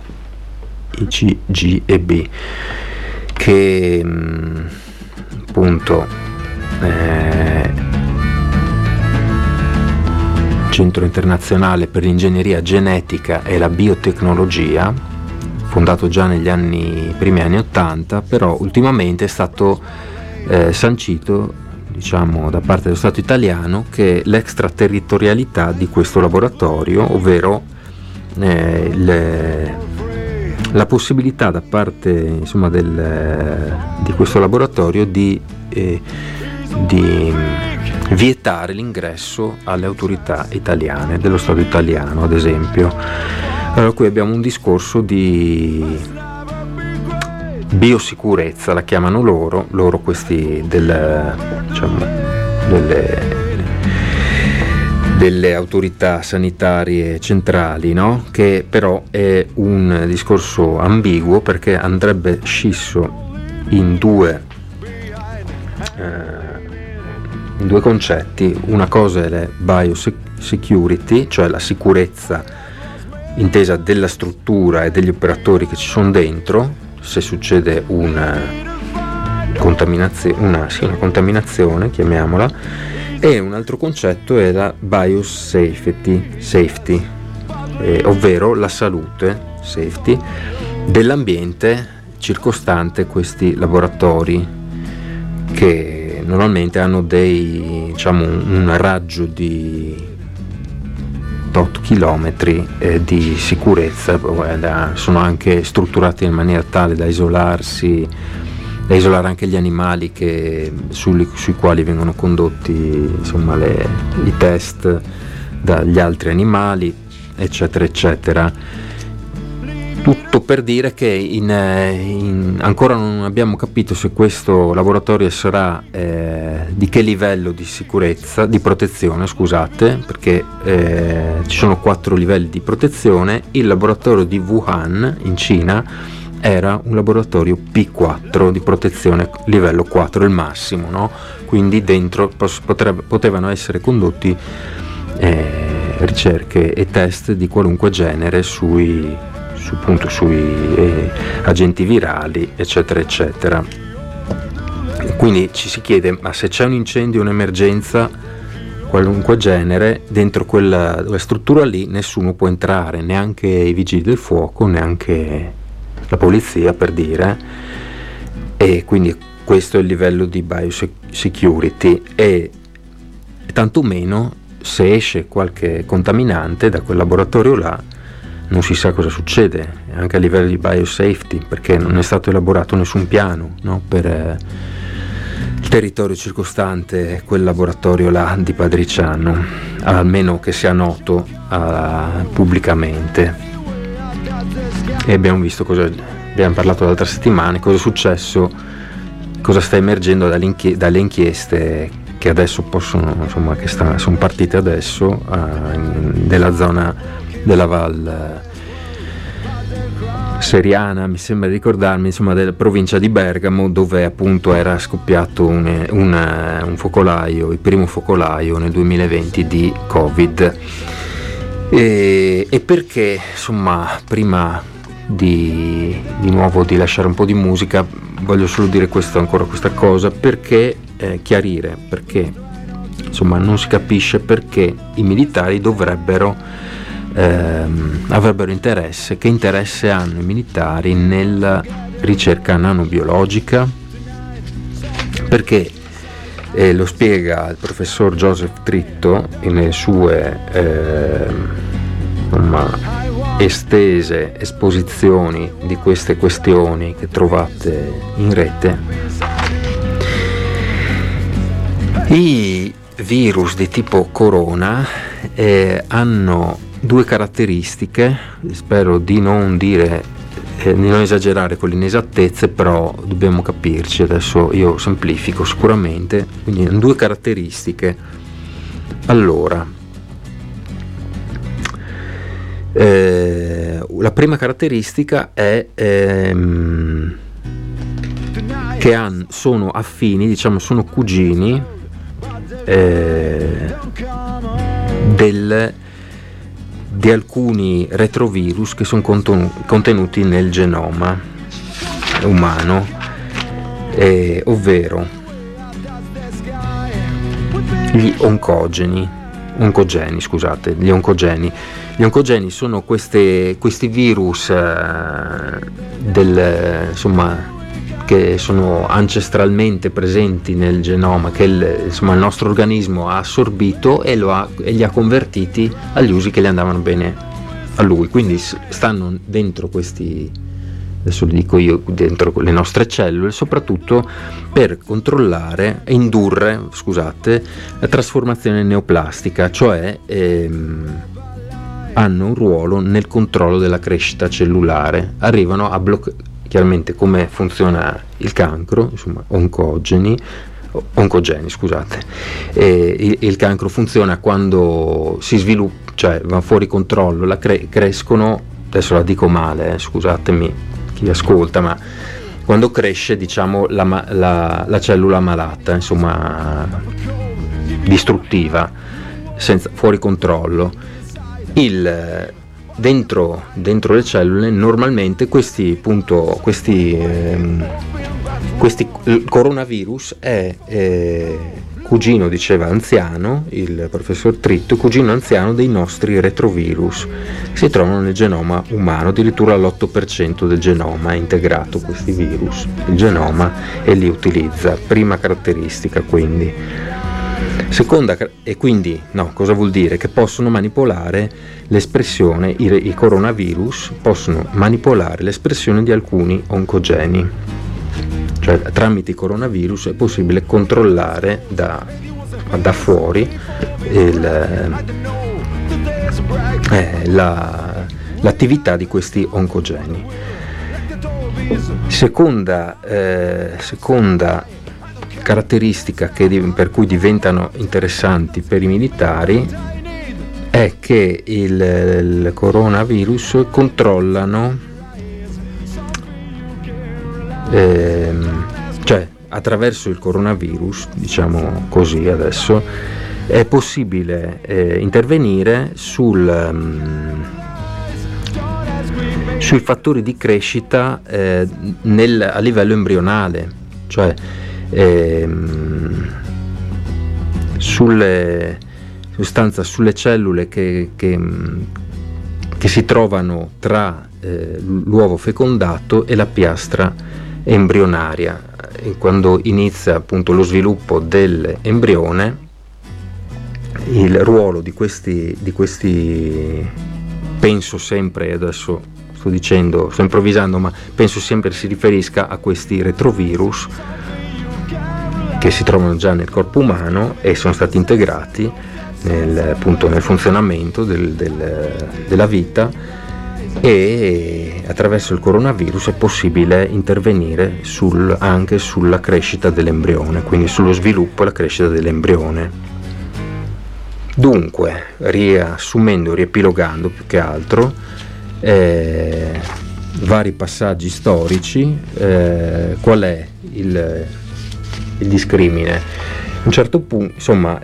che appunto Centro Internazionale per l'Ingegneria Genetica e la Biotecnologia, fondato già negli primi anni 80, però ultimamente è stato sancito, diciamo, da parte dello Stato italiano, che l'extraterritorialità di questo laboratorio, ovvero la possibilità da parte, insomma, di questo laboratorio di vietare l'ingresso alle autorità italiane, dello Stato italiano ad esempio. Allora qui abbiamo un discorso di biosicurezza, la chiamano loro questi delle autorità sanitarie centrali, no? Che però è un discorso ambiguo, perché andrebbe scisso in due concetti. Una cosa è la biosecurity, cioè la sicurezza intesa della struttura e degli operatori che ci sono dentro, se succede una contaminazione, chiamiamola. E un altro concetto è la biosafety, ovvero la salute, safety, dell'ambiente circostante questi laboratori, che normalmente hanno un raggio di 8 chilometri di sicurezza, sono anche strutturati in maniera tale da isolare anche gli animali sui quali vengono condotti i test dagli altri animali, eccetera eccetera. Tutto per dire che ancora non abbiamo capito se questo laboratorio sarà di che livello di sicurezza, di protezione, scusate, perché ci sono 4 livelli di protezione. Il laboratorio di Wuhan in Cina era un laboratorio P4 di protezione livello 4, il massimo, no? Quindi dentro potevano essere condotti ricerche e test di qualunque genere sui agenti virali, eccetera eccetera. Quindi ci si chiede: ma se c'è un incendio, un'emergenza qualunque genere, dentro quella struttura lì nessuno può entrare, neanche i vigili del fuoco, neanche la polizia, per dire. E quindi questo è il livello di biosecurity, e tantomeno se esce qualche contaminante da quel laboratorio là non si sa cosa succede, anche a livello di biosafety, perché non è stato elaborato nessun piano, no, per il territorio circostante quel laboratorio là di Padriciano, almeno che sia noto pubblicamente. E abbiamo visto abbiamo parlato l'altra settimana, cosa è successo, cosa sta emergendo dalle inchieste che adesso sono partite adesso della zona della Val Seriana, mi sembra di ricordarmi, della provincia di Bergamo, dove appunto era scoppiato un focolaio, il primo focolaio nel 2020 di Covid. E perché, prima di nuovo di lasciare un po' di musica, voglio solo dire questa cosa, perché chiarire perché non si capisce perché i militari avrebbero interesse. Che interesse hanno i militari nella ricerca nanobiologica? Perché lo spiega il professor Joseph Tritto nelle sue estese esposizioni di queste questioni che trovate in rete. I virus di tipo corona hanno 2 caratteristiche, spero di non esagerare con le inesattezze, però dobbiamo capirci, adesso io semplifico sicuramente. Quindi 2 caratteristiche. Allora, la prima caratteristica è che sono affini, sono cugini di alcuni retrovirus che sono contenuti nel genoma umano, ovvero gli oncogeni. Gli oncogeni sono questi virus che sono ancestralmente presenti nel genoma, che il nostro organismo ha assorbito e li ha convertiti agli usi che gli andavano bene a lui. Quindi stanno dentro questi adesso le dico io, dentro le nostre cellule, soprattutto per controllare e indurre, la trasformazione neoplastica, cioè hanno un ruolo nel controllo della crescita cellulare, arrivano a bloccare, chiaramente come funziona il cancro, insomma oncogeni, il cancro funziona quando si sviluppa, cioè va fuori controllo, crescono, adesso la dico male, scusatemi chi ascolta, ma quando cresce, diciamo, la cellula malata, insomma distruttiva, fuori controllo, dentro le cellule normalmente questi il coronavirus è cugino, diceva anziano il professor Tritto, cugino anziano dei nostri retrovirus, si trovano nel genoma umano, addirittura l'8% del genoma è integrato, questi virus, il genoma, e li utilizza. Prima caratteristica, quindi. Seconda, e quindi cosa vuol dire? Che possono manipolare l'espressione, i coronavirus possono manipolare l'espressione di alcuni oncogeni, cioè tramite i coronavirus è possibile controllare da fuori l'attività di questi oncogeni. Seconda caratteristica per cui diventano interessanti per i militari è che il coronavirus controllano, cioè attraverso il coronavirus, diciamo così adesso, è possibile intervenire sui fattori di crescita a livello embrionale, cioè sulle cellule che si trovano tra l'uovo fecondato e la piastra embrionaria, e quando inizia appunto lo sviluppo dell'embrione, il ruolo di questi penso sempre, adesso sto improvvisando, ma penso sempre si riferisca a questi retrovirus che si trovano già nel corpo umano e sono stati integrati nel funzionamento della vita, e attraverso il coronavirus è possibile intervenire anche sulla crescita dell'embrione, quindi sullo sviluppo e la crescita dell'embrione. Dunque, riepilogando più che altro, vari passaggi storici, qual è il discrimine? A un certo punto, insomma,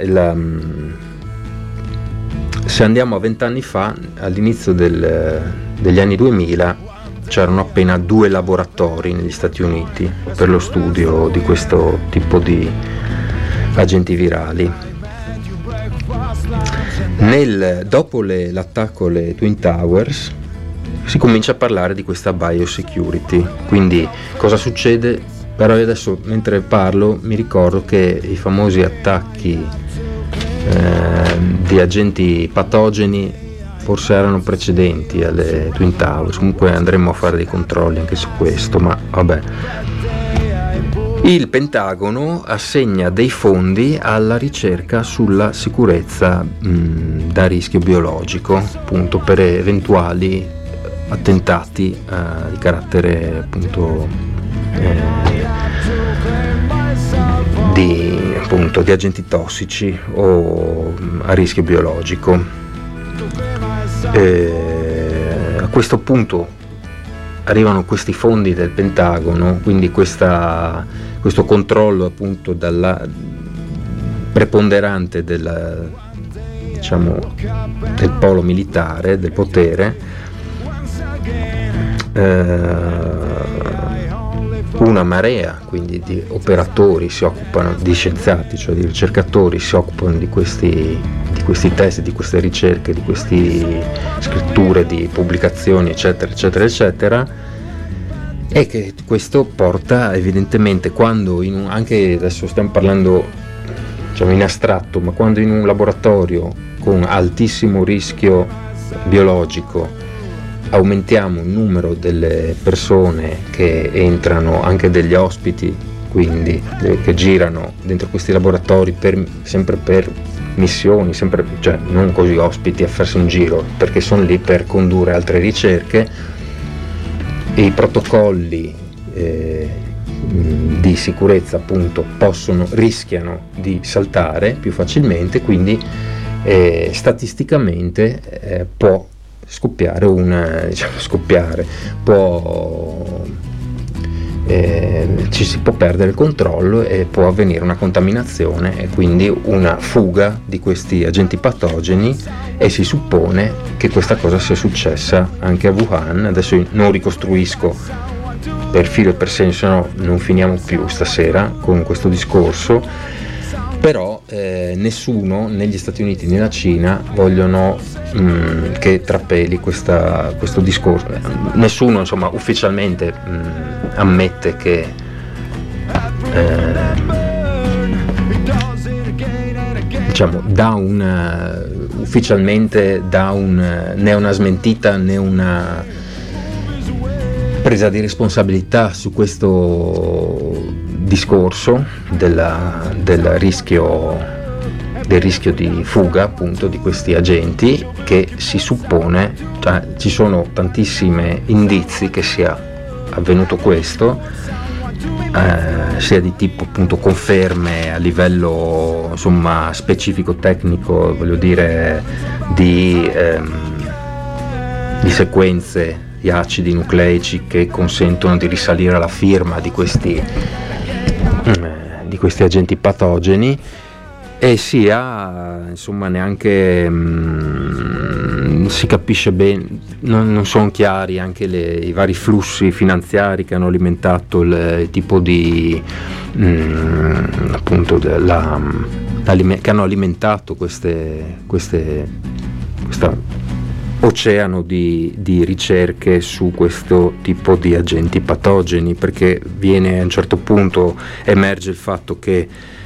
se andiamo a 20 anni fa, all'inizio degli anni 2000, c'erano appena 2 laboratori negli Stati Uniti per lo studio di questo tipo di agenti virali. Dopo l'attacco alle Twin Towers si comincia a parlare di questa biosecurity. Quindi cosa succede? Però io adesso, mentre parlo, mi ricordo che i famosi attacchi di agenti patogeni forse erano precedenti alle Twin Towers. Comunque andremo a fare dei controlli anche su questo, ma vabbè. Il Pentagono assegna dei fondi alla ricerca sulla sicurezza da rischio biologico, appunto per eventuali attentati di carattere appunto di agenti tossici o a rischio biologico. A questo punto arrivano questi fondi del Pentagono, quindi questo controllo appunto preponderante del polo militare, del potere. Una marea quindi di operatori si occupano, di scienziati, cioè di ricercatori, si occupano di questi test, di queste ricerche, di queste scritture, di pubblicazioni, eccetera eccetera eccetera, e che questo porta evidentemente, quando anche adesso stiamo parlando in astratto, ma quando in un laboratorio con altissimo rischio biologico aumentiamo il numero delle persone che entrano, anche degli ospiti, quindi che girano dentro questi laboratori sempre per missioni, cioè non così ospiti a farsi un giro, perché sono lì per condurre altre ricerche, e i protocolli di sicurezza appunto rischiano di saltare più facilmente, quindi statisticamente può scoppiare ci si può perdere il controllo e può avvenire una contaminazione e quindi una fuga di questi agenti patogeni, e si suppone che questa cosa sia successa anche a Wuhan. Adesso io non ricostruisco per filo e per segno, se no non finiamo più stasera con questo discorso, però nessuno negli Stati Uniti né la Cina vogliono che trapeli questo discorso. Nessuno, insomma, ufficialmente ammette che diciamo ufficialmente né una smentita né una presa di responsabilità su questo discorso del rischio di fuga appunto di questi agenti, che si suppone, cioè, ci sono tantissimi indizi che sia avvenuto questo, sia di tipo appunto conferme a livello insomma specifico tecnico, voglio dire di sequenze di acidi nucleici che consentono di risalire alla firma di questi agenti patogeni, e sia insomma neanche si capisce bene, non sono chiari anche i vari flussi finanziari che hanno alimentato il tipo di appunto che hanno alimentato questo oceano di ricerche su questo tipo di agenti patogeni, perché a un certo punto emerge il fatto che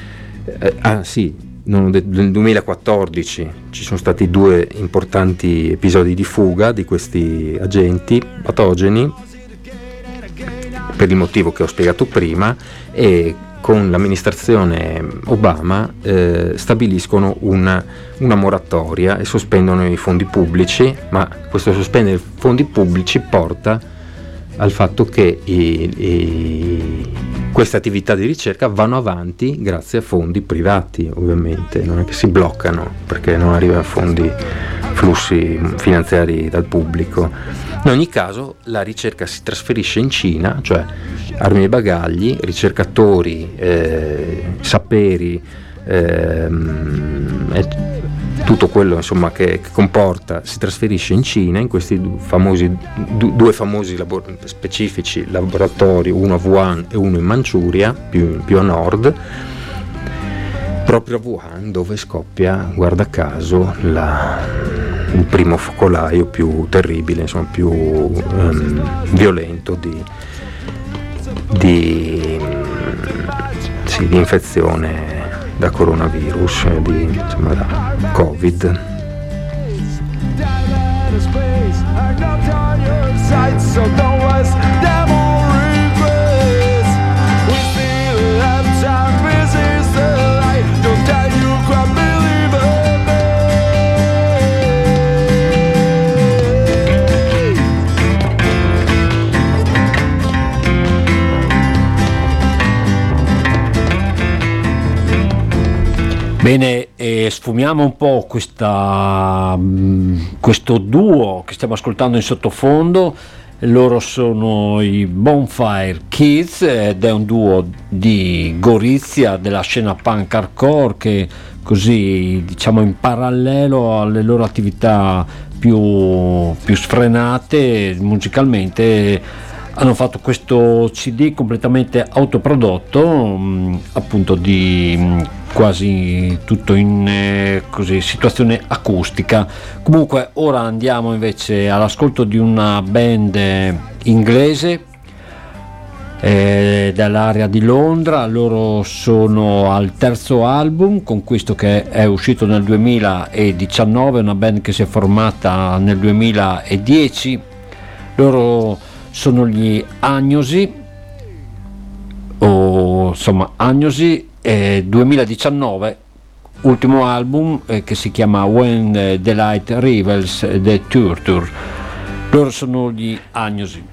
nel 2014 ci sono stati 2 importanti episodi di fuga di questi agenti patogeni per il motivo che ho spiegato prima, e con l'amministrazione Obama stabiliscono una moratoria e sospendono i fondi pubblici, ma questo sospendere i fondi pubblici porta al fatto che queste attività di ricerca vanno avanti grazie a fondi privati, ovviamente, non è che si bloccano perché non arrivano flussi finanziari dal pubblico. In ogni caso la ricerca si trasferisce in Cina, cioè armi e bagagli, ricercatori, saperi, tutto quello insomma che comporta, si trasferisce in Cina, in questi due famosi specifici laboratori, uno a Wuhan e uno in Manciuria, più a nord, proprio a Wuhan, dove scoppia, guarda caso, il primo focolaio più terribile, insomma più violento di infezione da coronavirus, da Covid. Bene, sfumiamo un po' questo duo che stiamo ascoltando in sottofondo. Loro sono i Bonfire Kids ed è un duo di Gorizia, della scena punk hardcore, che così, diciamo, in parallelo alle loro attività più sfrenate musicalmente, hanno fatto questo CD completamente autoprodotto, appunto di quasi tutto in situazione acustica. Comunque ora andiamo invece all'ascolto di una band inglese dall'area di Londra. Loro sono al terzo album con questo che è uscito nel 2019, una band che si è formata nel 2010. Loro sono gli Agnosi, o insomma Agnosi, 2019, ultimo album che si chiama When the Light Revels the Turture. Loro sono gli Agnosi.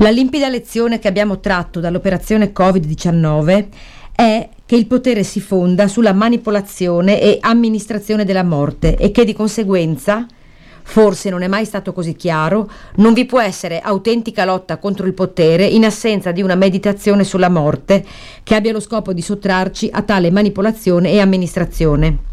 La limpida lezione che abbiamo tratto dall'operazione Covid-19 è che il potere si fonda sulla manipolazione e amministrazione della morte e che di conseguenza, forse non è mai stato così chiaro, non vi può essere autentica lotta contro il potere in assenza di una meditazione sulla morte che abbia lo scopo di sottrarci a tale manipolazione e amministrazione.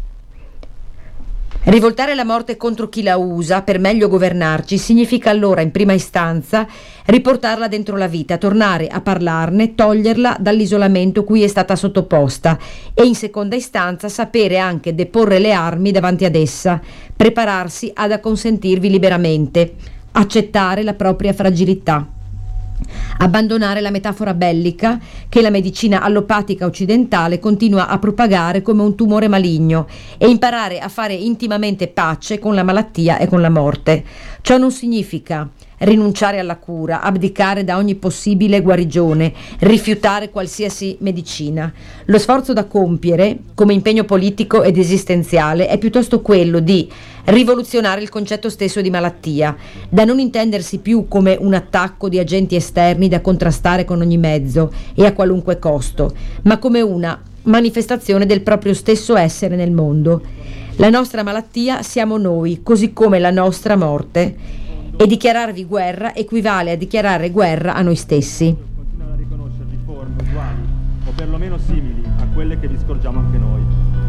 Rivoltare la morte contro chi la usa per meglio governarci significa allora in prima istanza riportarla dentro la vita, tornare a parlarne, toglierla dall'isolamento cui è stata sottoposta e in seconda istanza sapere anche deporre le armi davanti ad essa, prepararsi ad acconsentirvi liberamente, accettare la propria fragilità. Abbandonare la metafora bellica che la medicina allopatica occidentale continua a propagare come un tumore maligno e imparare a fare intimamente pace con la malattia e con la morte. Ciò non significa rinunciare alla cura, abdicare da ogni possibile guarigione, rifiutare qualsiasi medicina. Lo sforzo da compiere come impegno politico ed esistenziale è piuttosto quello di rivoluzionare il concetto stesso di malattia, da non intendersi più come un attacco di agenti esterni da contrastare con ogni mezzo e a qualunque costo, ma come una manifestazione del proprio stesso essere nel mondo. La nostra malattia siamo noi, così come la nostra morte, e dichiararvi guerra equivale a dichiarare guerra a noi stessi. Continuano a riconoscervi forme uguali o perlomeno simili a quelle che vi scorgiamo anche noi.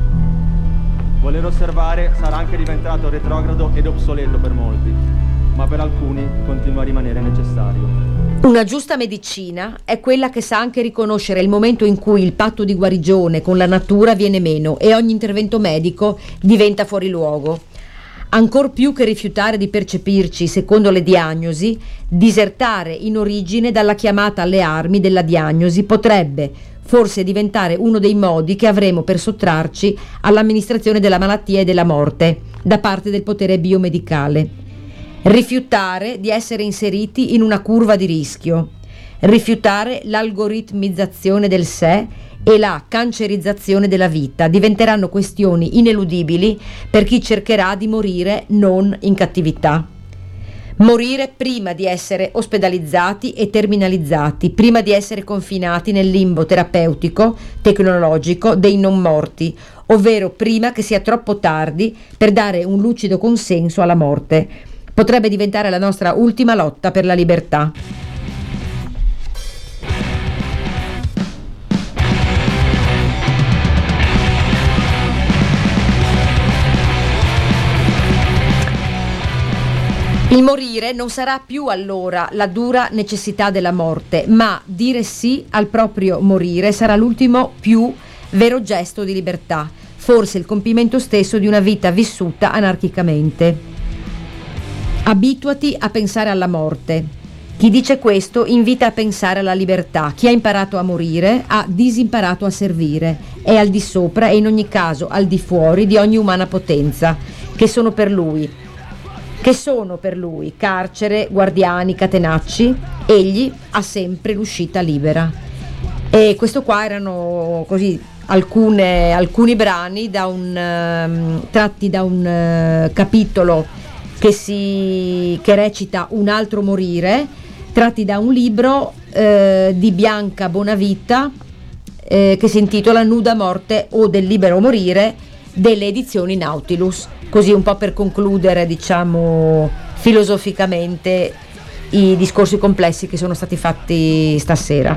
Voler osservare sarà anche diventato retrogrado ed obsoleto per molti, ma per alcuni continua a rimanere necessario. Una giusta medicina è quella che sa anche riconoscere il momento in cui il patto di guarigione con la natura viene meno e ogni intervento medico diventa fuori luogo. Ancor più che rifiutare di percepirci secondo le diagnosi, disertare in origine dalla chiamata alle armi della diagnosi potrebbe forse diventare uno dei modi che avremo per sottrarci all'amministrazione della malattia e della morte da parte del potere biomedicale. Rifiutare di essere inseriti in una curva di rischio, rifiutare l'algoritmizzazione del sé e la cancerizzazione della vita diventeranno questioni ineludibili per chi cercherà di morire non in cattività. Morire prima di essere ospedalizzati e terminalizzati, prima di essere confinati nel limbo terapeutico, tecnologico dei non morti, ovvero prima che sia troppo tardi per dare un lucido consenso alla morte. Potrebbe diventare la nostra ultima lotta per la libertà. Il morire non sarà più allora la dura necessità della morte, ma dire sì al proprio morire sarà l'ultimo più vero gesto di libertà, forse il compimento stesso di una vita vissuta anarchicamente. Abituati a pensare alla morte. Chi dice questo invita a pensare alla libertà. Chi ha imparato a morire ha disimparato a servire. È al di sopra e in ogni caso al di fuori di ogni umana potenza, che sono per lui carcere, guardiani, catenacci. Egli ha sempre l'uscita libera. E questo qua erano così alcuni brani tratti da un capitolo che recita Un altro morire, tratti da un libro di Bianca Bonavita che si intitola Nuda morte o del libero morire, delle edizioni Nautilus. Così un po' per concludere, diciamo, filosoficamente i discorsi complessi che sono stati fatti stasera.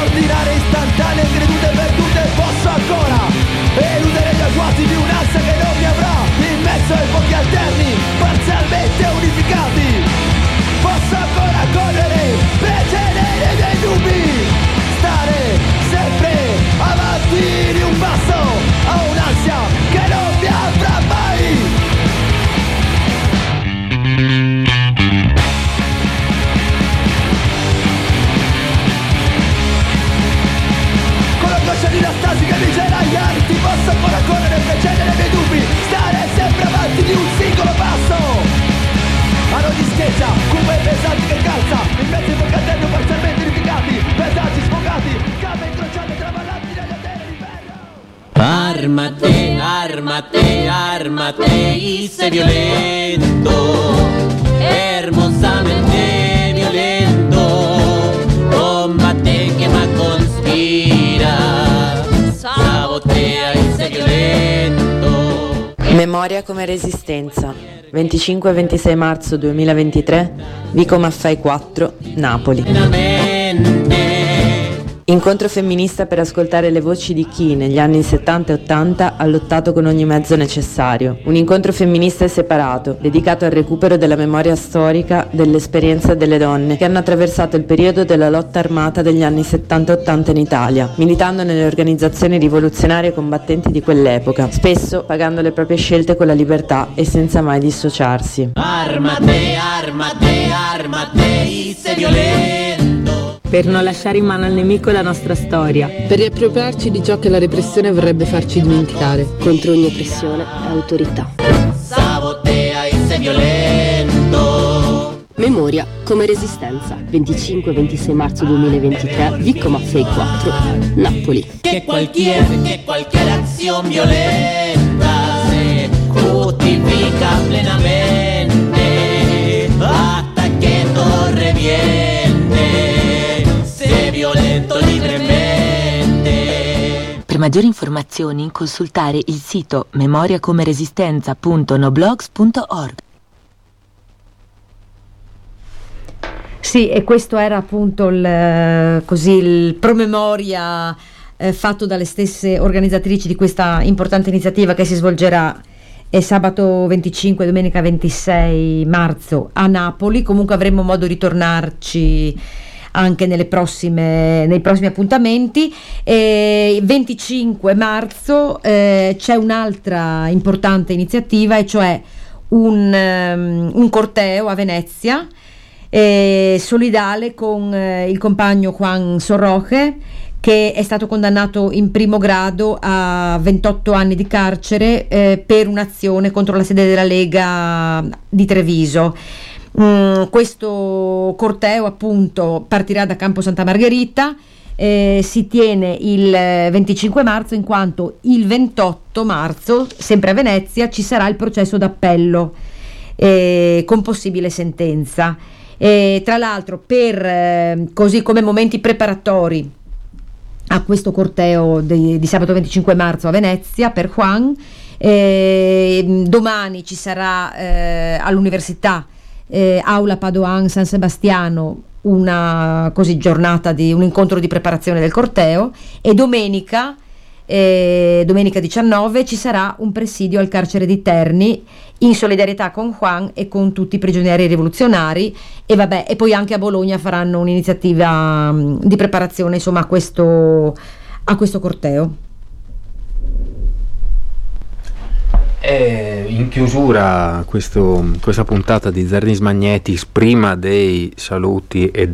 ordinarie, istantanee, credute perdute. Posso ancora eludere gli agguati di un'ansia che non mi avrà in mezzo ai fuochi alterni parzialmente unificati. Posso ancora correre per tenere dei dubbi, stare sempre avanti di un passo a un'ansia che non mi avrà mai. Con la coscia di stasi che mi gela gli arti, posso ancora correre per cedere dei dubbi, stare sempre avanti di un singolo passo. A ogni scheggia, cupe pesanti che calza, in mezzo ai focaterni parzialmente unificati, pesaggi sfogati, gambe incrociate traballanti nelle terre di ferro. Ármate, ármate, ármate y sé violento, hermosamente violento, combate, quema, conspira, sabotea y sé violento. Memoria come resistenza, 25-26 marzo 2023, Vico Maffei 4, Napoli. Incontro femminista per ascoltare le voci di chi negli anni 70 e 80 ha lottato con ogni mezzo necessario. Un incontro femminista e separato, dedicato al recupero della memoria storica dell'esperienza delle donne che hanno attraversato il periodo della lotta armata degli anni 70 e 80 in Italia, militando nelle organizzazioni rivoluzionarie combattenti di quell'epoca, spesso pagando le proprie scelte con la libertà e senza mai dissociarsi. Ármate, ármate, ármate y sé violento. Per non lasciare in mano al nemico la nostra storia. Per riappropriarci di ciò che la repressione vorrebbe farci dimenticare. Contro ogni oppressione e autorità. Sabotea y sé violento. Memoria come resistenza, 25-26 marzo 2023, Vico Maffei 4, Napoli. Que cualquier acción violenta se justifica plenamente hasta que todo reviente. Violento libremente. Per maggiori informazioni consultare il sito memoriacomeresistenza.noblogs.org. Sì, e questo era appunto il promemoria fatto dalle stesse organizzatrici di questa importante iniziativa che si svolgerà sabato 25 e domenica 26 marzo a Napoli. Comunque avremo modo di tornarci anche nei prossimi appuntamenti. 25 marzo c'è un'altra importante iniziativa, e cioè un corteo a Venezia solidale con il compagno Juan Sorroche, che è stato condannato in primo grado a 28 anni di carcere per un'azione contro la sede della Lega di Treviso. Questo corteo appunto partirà da Campo Santa Margherita, si tiene il 25 marzo, in quanto il 28 marzo, sempre a Venezia, ci sarà il processo d'appello con possibile sentenza. Tra l'altro, così come momenti preparatori a questo corteo di sabato 25 marzo a Venezia per Juan, domani ci sarà all'Università Aula Padoan San Sebastiano una giornata di un incontro di preparazione del corteo, e domenica 19 ci sarà un presidio al carcere di Terni in solidarietà con Juan e con tutti i prigionieri rivoluzionari, e poi anche a Bologna faranno un'iniziativa di preparazione, insomma, a questo corteo. In chiusura questa puntata di Zardins Magnetics, prima dei saluti e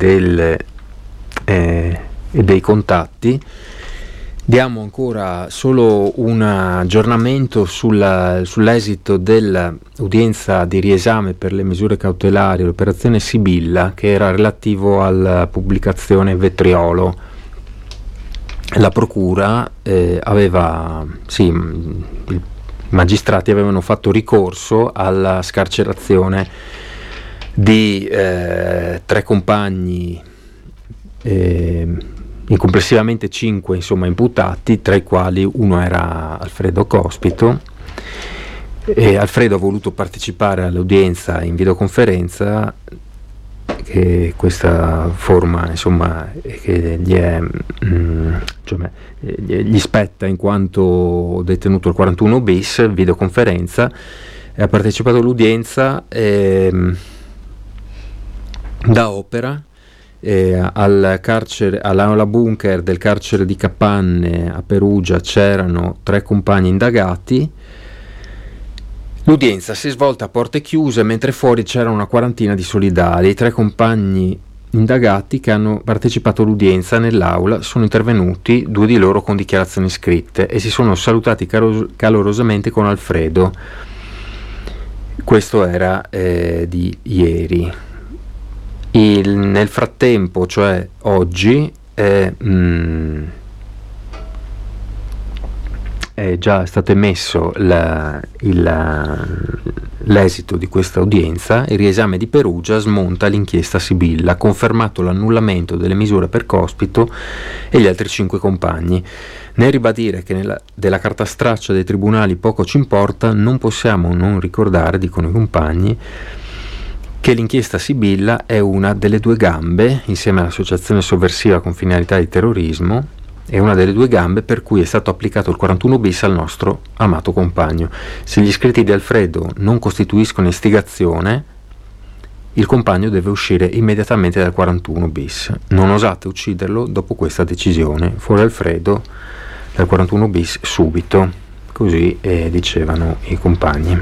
dei contatti, diamo ancora solo un aggiornamento sull'esito dell'udienza di riesame per le misure cautelari, l'operazione Sibilla, che era relativo alla pubblicazione Vetriolo. La procura i magistrati avevano fatto ricorso alla scarcerazione di 3 compagni, complessivamente 5 imputati, tra i quali uno era Alfredo Cospito. Alfredo ha voluto partecipare all'udienza in videoconferenza, che questa forma, insomma, che gli spetta in quanto detenuto al 41 bis, videoconferenza, e ha partecipato all'udienza da opera al carcere, all'aula bunker del carcere di Capanne a Perugia. C'erano 3 compagni indagati. L'udienza si è svolta a porte chiuse, mentre fuori c'era una quarantina di solidali. I 3 compagni indagati che hanno partecipato all'udienza nell'aula sono intervenuti, 2 di loro con dichiarazioni scritte, e si sono salutati calorosamente con Alfredo. Questo era di ieri. Nel frattempo, cioè oggi, è già stato emesso l'esito di questa udienza. Il riesame di Perugia smonta l'inchiesta Sibilla, ha confermato l'annullamento delle misure per Cospito e gli altri 5 compagni. Nel ribadire che della carta straccia dei tribunali poco ci importa, non possiamo non ricordare, dicono i compagni, che l'inchiesta Sibilla è una delle 2 gambe, insieme all'associazione sovversiva con finalità di terrorismo, è una delle 2 gambe per cui è stato applicato il 41 bis al nostro amato compagno. Se gli scritti di Alfredo non costituiscono istigazione, il compagno deve uscire immediatamente dal 41 bis. Non osate ucciderlo dopo questa decisione. Fuori Alfredo dal 41 bis subito. Così dicevano i compagni.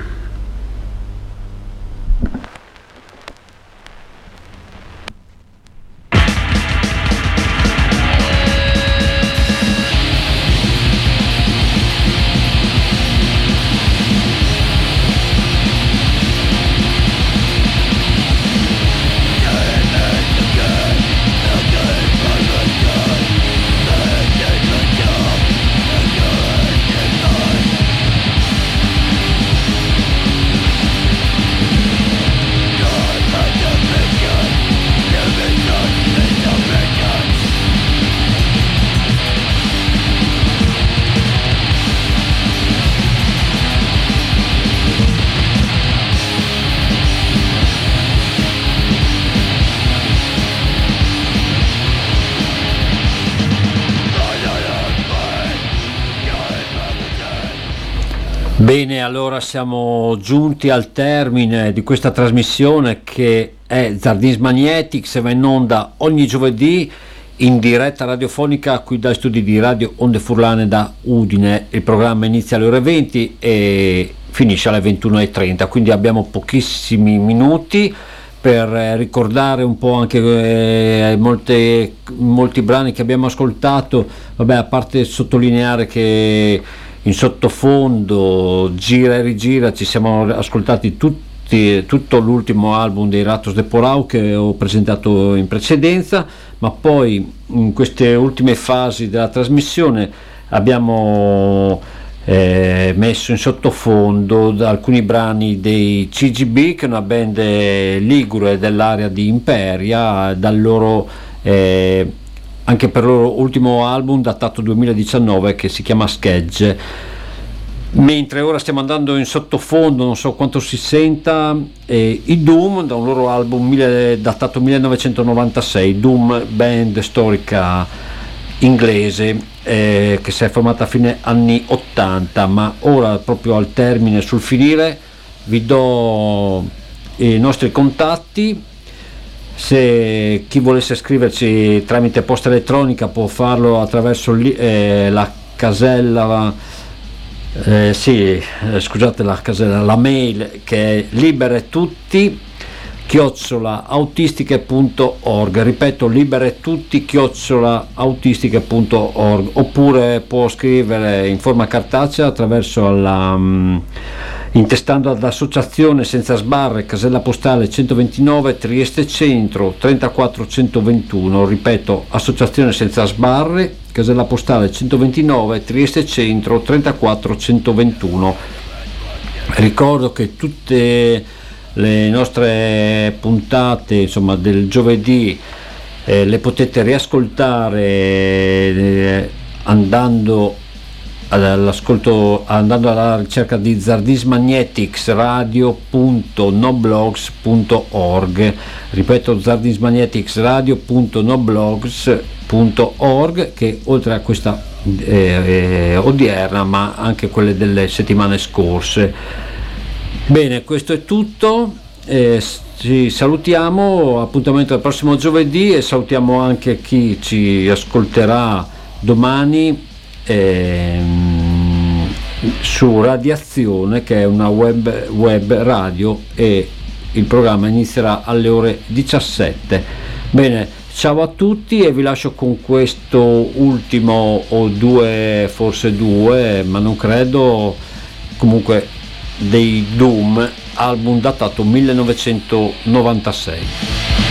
Bene, allora siamo giunti al termine di questa trasmissione che è Zardins Magnetics, e va in onda ogni giovedì in diretta radiofonica qui dai studi di Radio Onde Furlane da Udine. Il programma inizia alle ore 20 e finisce alle 21:30, quindi abbiamo pochissimi minuti per ricordare un po' anche molti brani che abbiamo ascoltato. Vabbè, a parte sottolineare che in sottofondo, gira e rigira, ci siamo ascoltati tutto l'ultimo album dei Ratos de Porão che ho presentato in precedenza, ma poi in queste ultime fasi della trasmissione abbiamo messo in sottofondo alcuni brani dei CGB, che è una band ligure dell'area di Imperia, dal loro anche per il loro ultimo album datato 2019 che si chiama Schegge. Mentre ora stiamo andando in sottofondo, non so quanto si senta, i Doom, da un loro album datato 1996, Doom, band storica inglese che si è formata a fine anni 80, ma ora proprio al termine, sul finire, vi do i nostri contatti. Se chi volesse scriverci tramite posta elettronica può farlo attraverso la casella, la mail, che è liberetutti@autistiche.org, ripeto, liberetutti@autistiche.org, oppure può scrivere in forma cartacea attraverso intestando ad Associazione Senza Sbarre, casella postale 129, Trieste Centro 34121, ripeto, Associazione Senza Sbarre, casella postale 129, Trieste Centro 34121. Ricordo che tutte le nostre puntate, insomma, del giovedì le potete riascoltare andando all'ascolto, andando alla ricerca di Zardis Magnetics radio.noblogs.org, ripeto, Zardis Magnetics radio.noblogs.org, che oltre a questa odierna ma anche quelle delle settimane scorse. Bene, questo è tutto, ci salutiamo, appuntamento al prossimo giovedì, e salutiamo anche chi ci ascolterà domani su Radiazione, che è una web radio, e il programma inizierà alle ore 17. Bene, ciao a tutti, e vi lascio con questo ultimo, o forse due, ma non credo, comunque dei Doom, album datato 1996.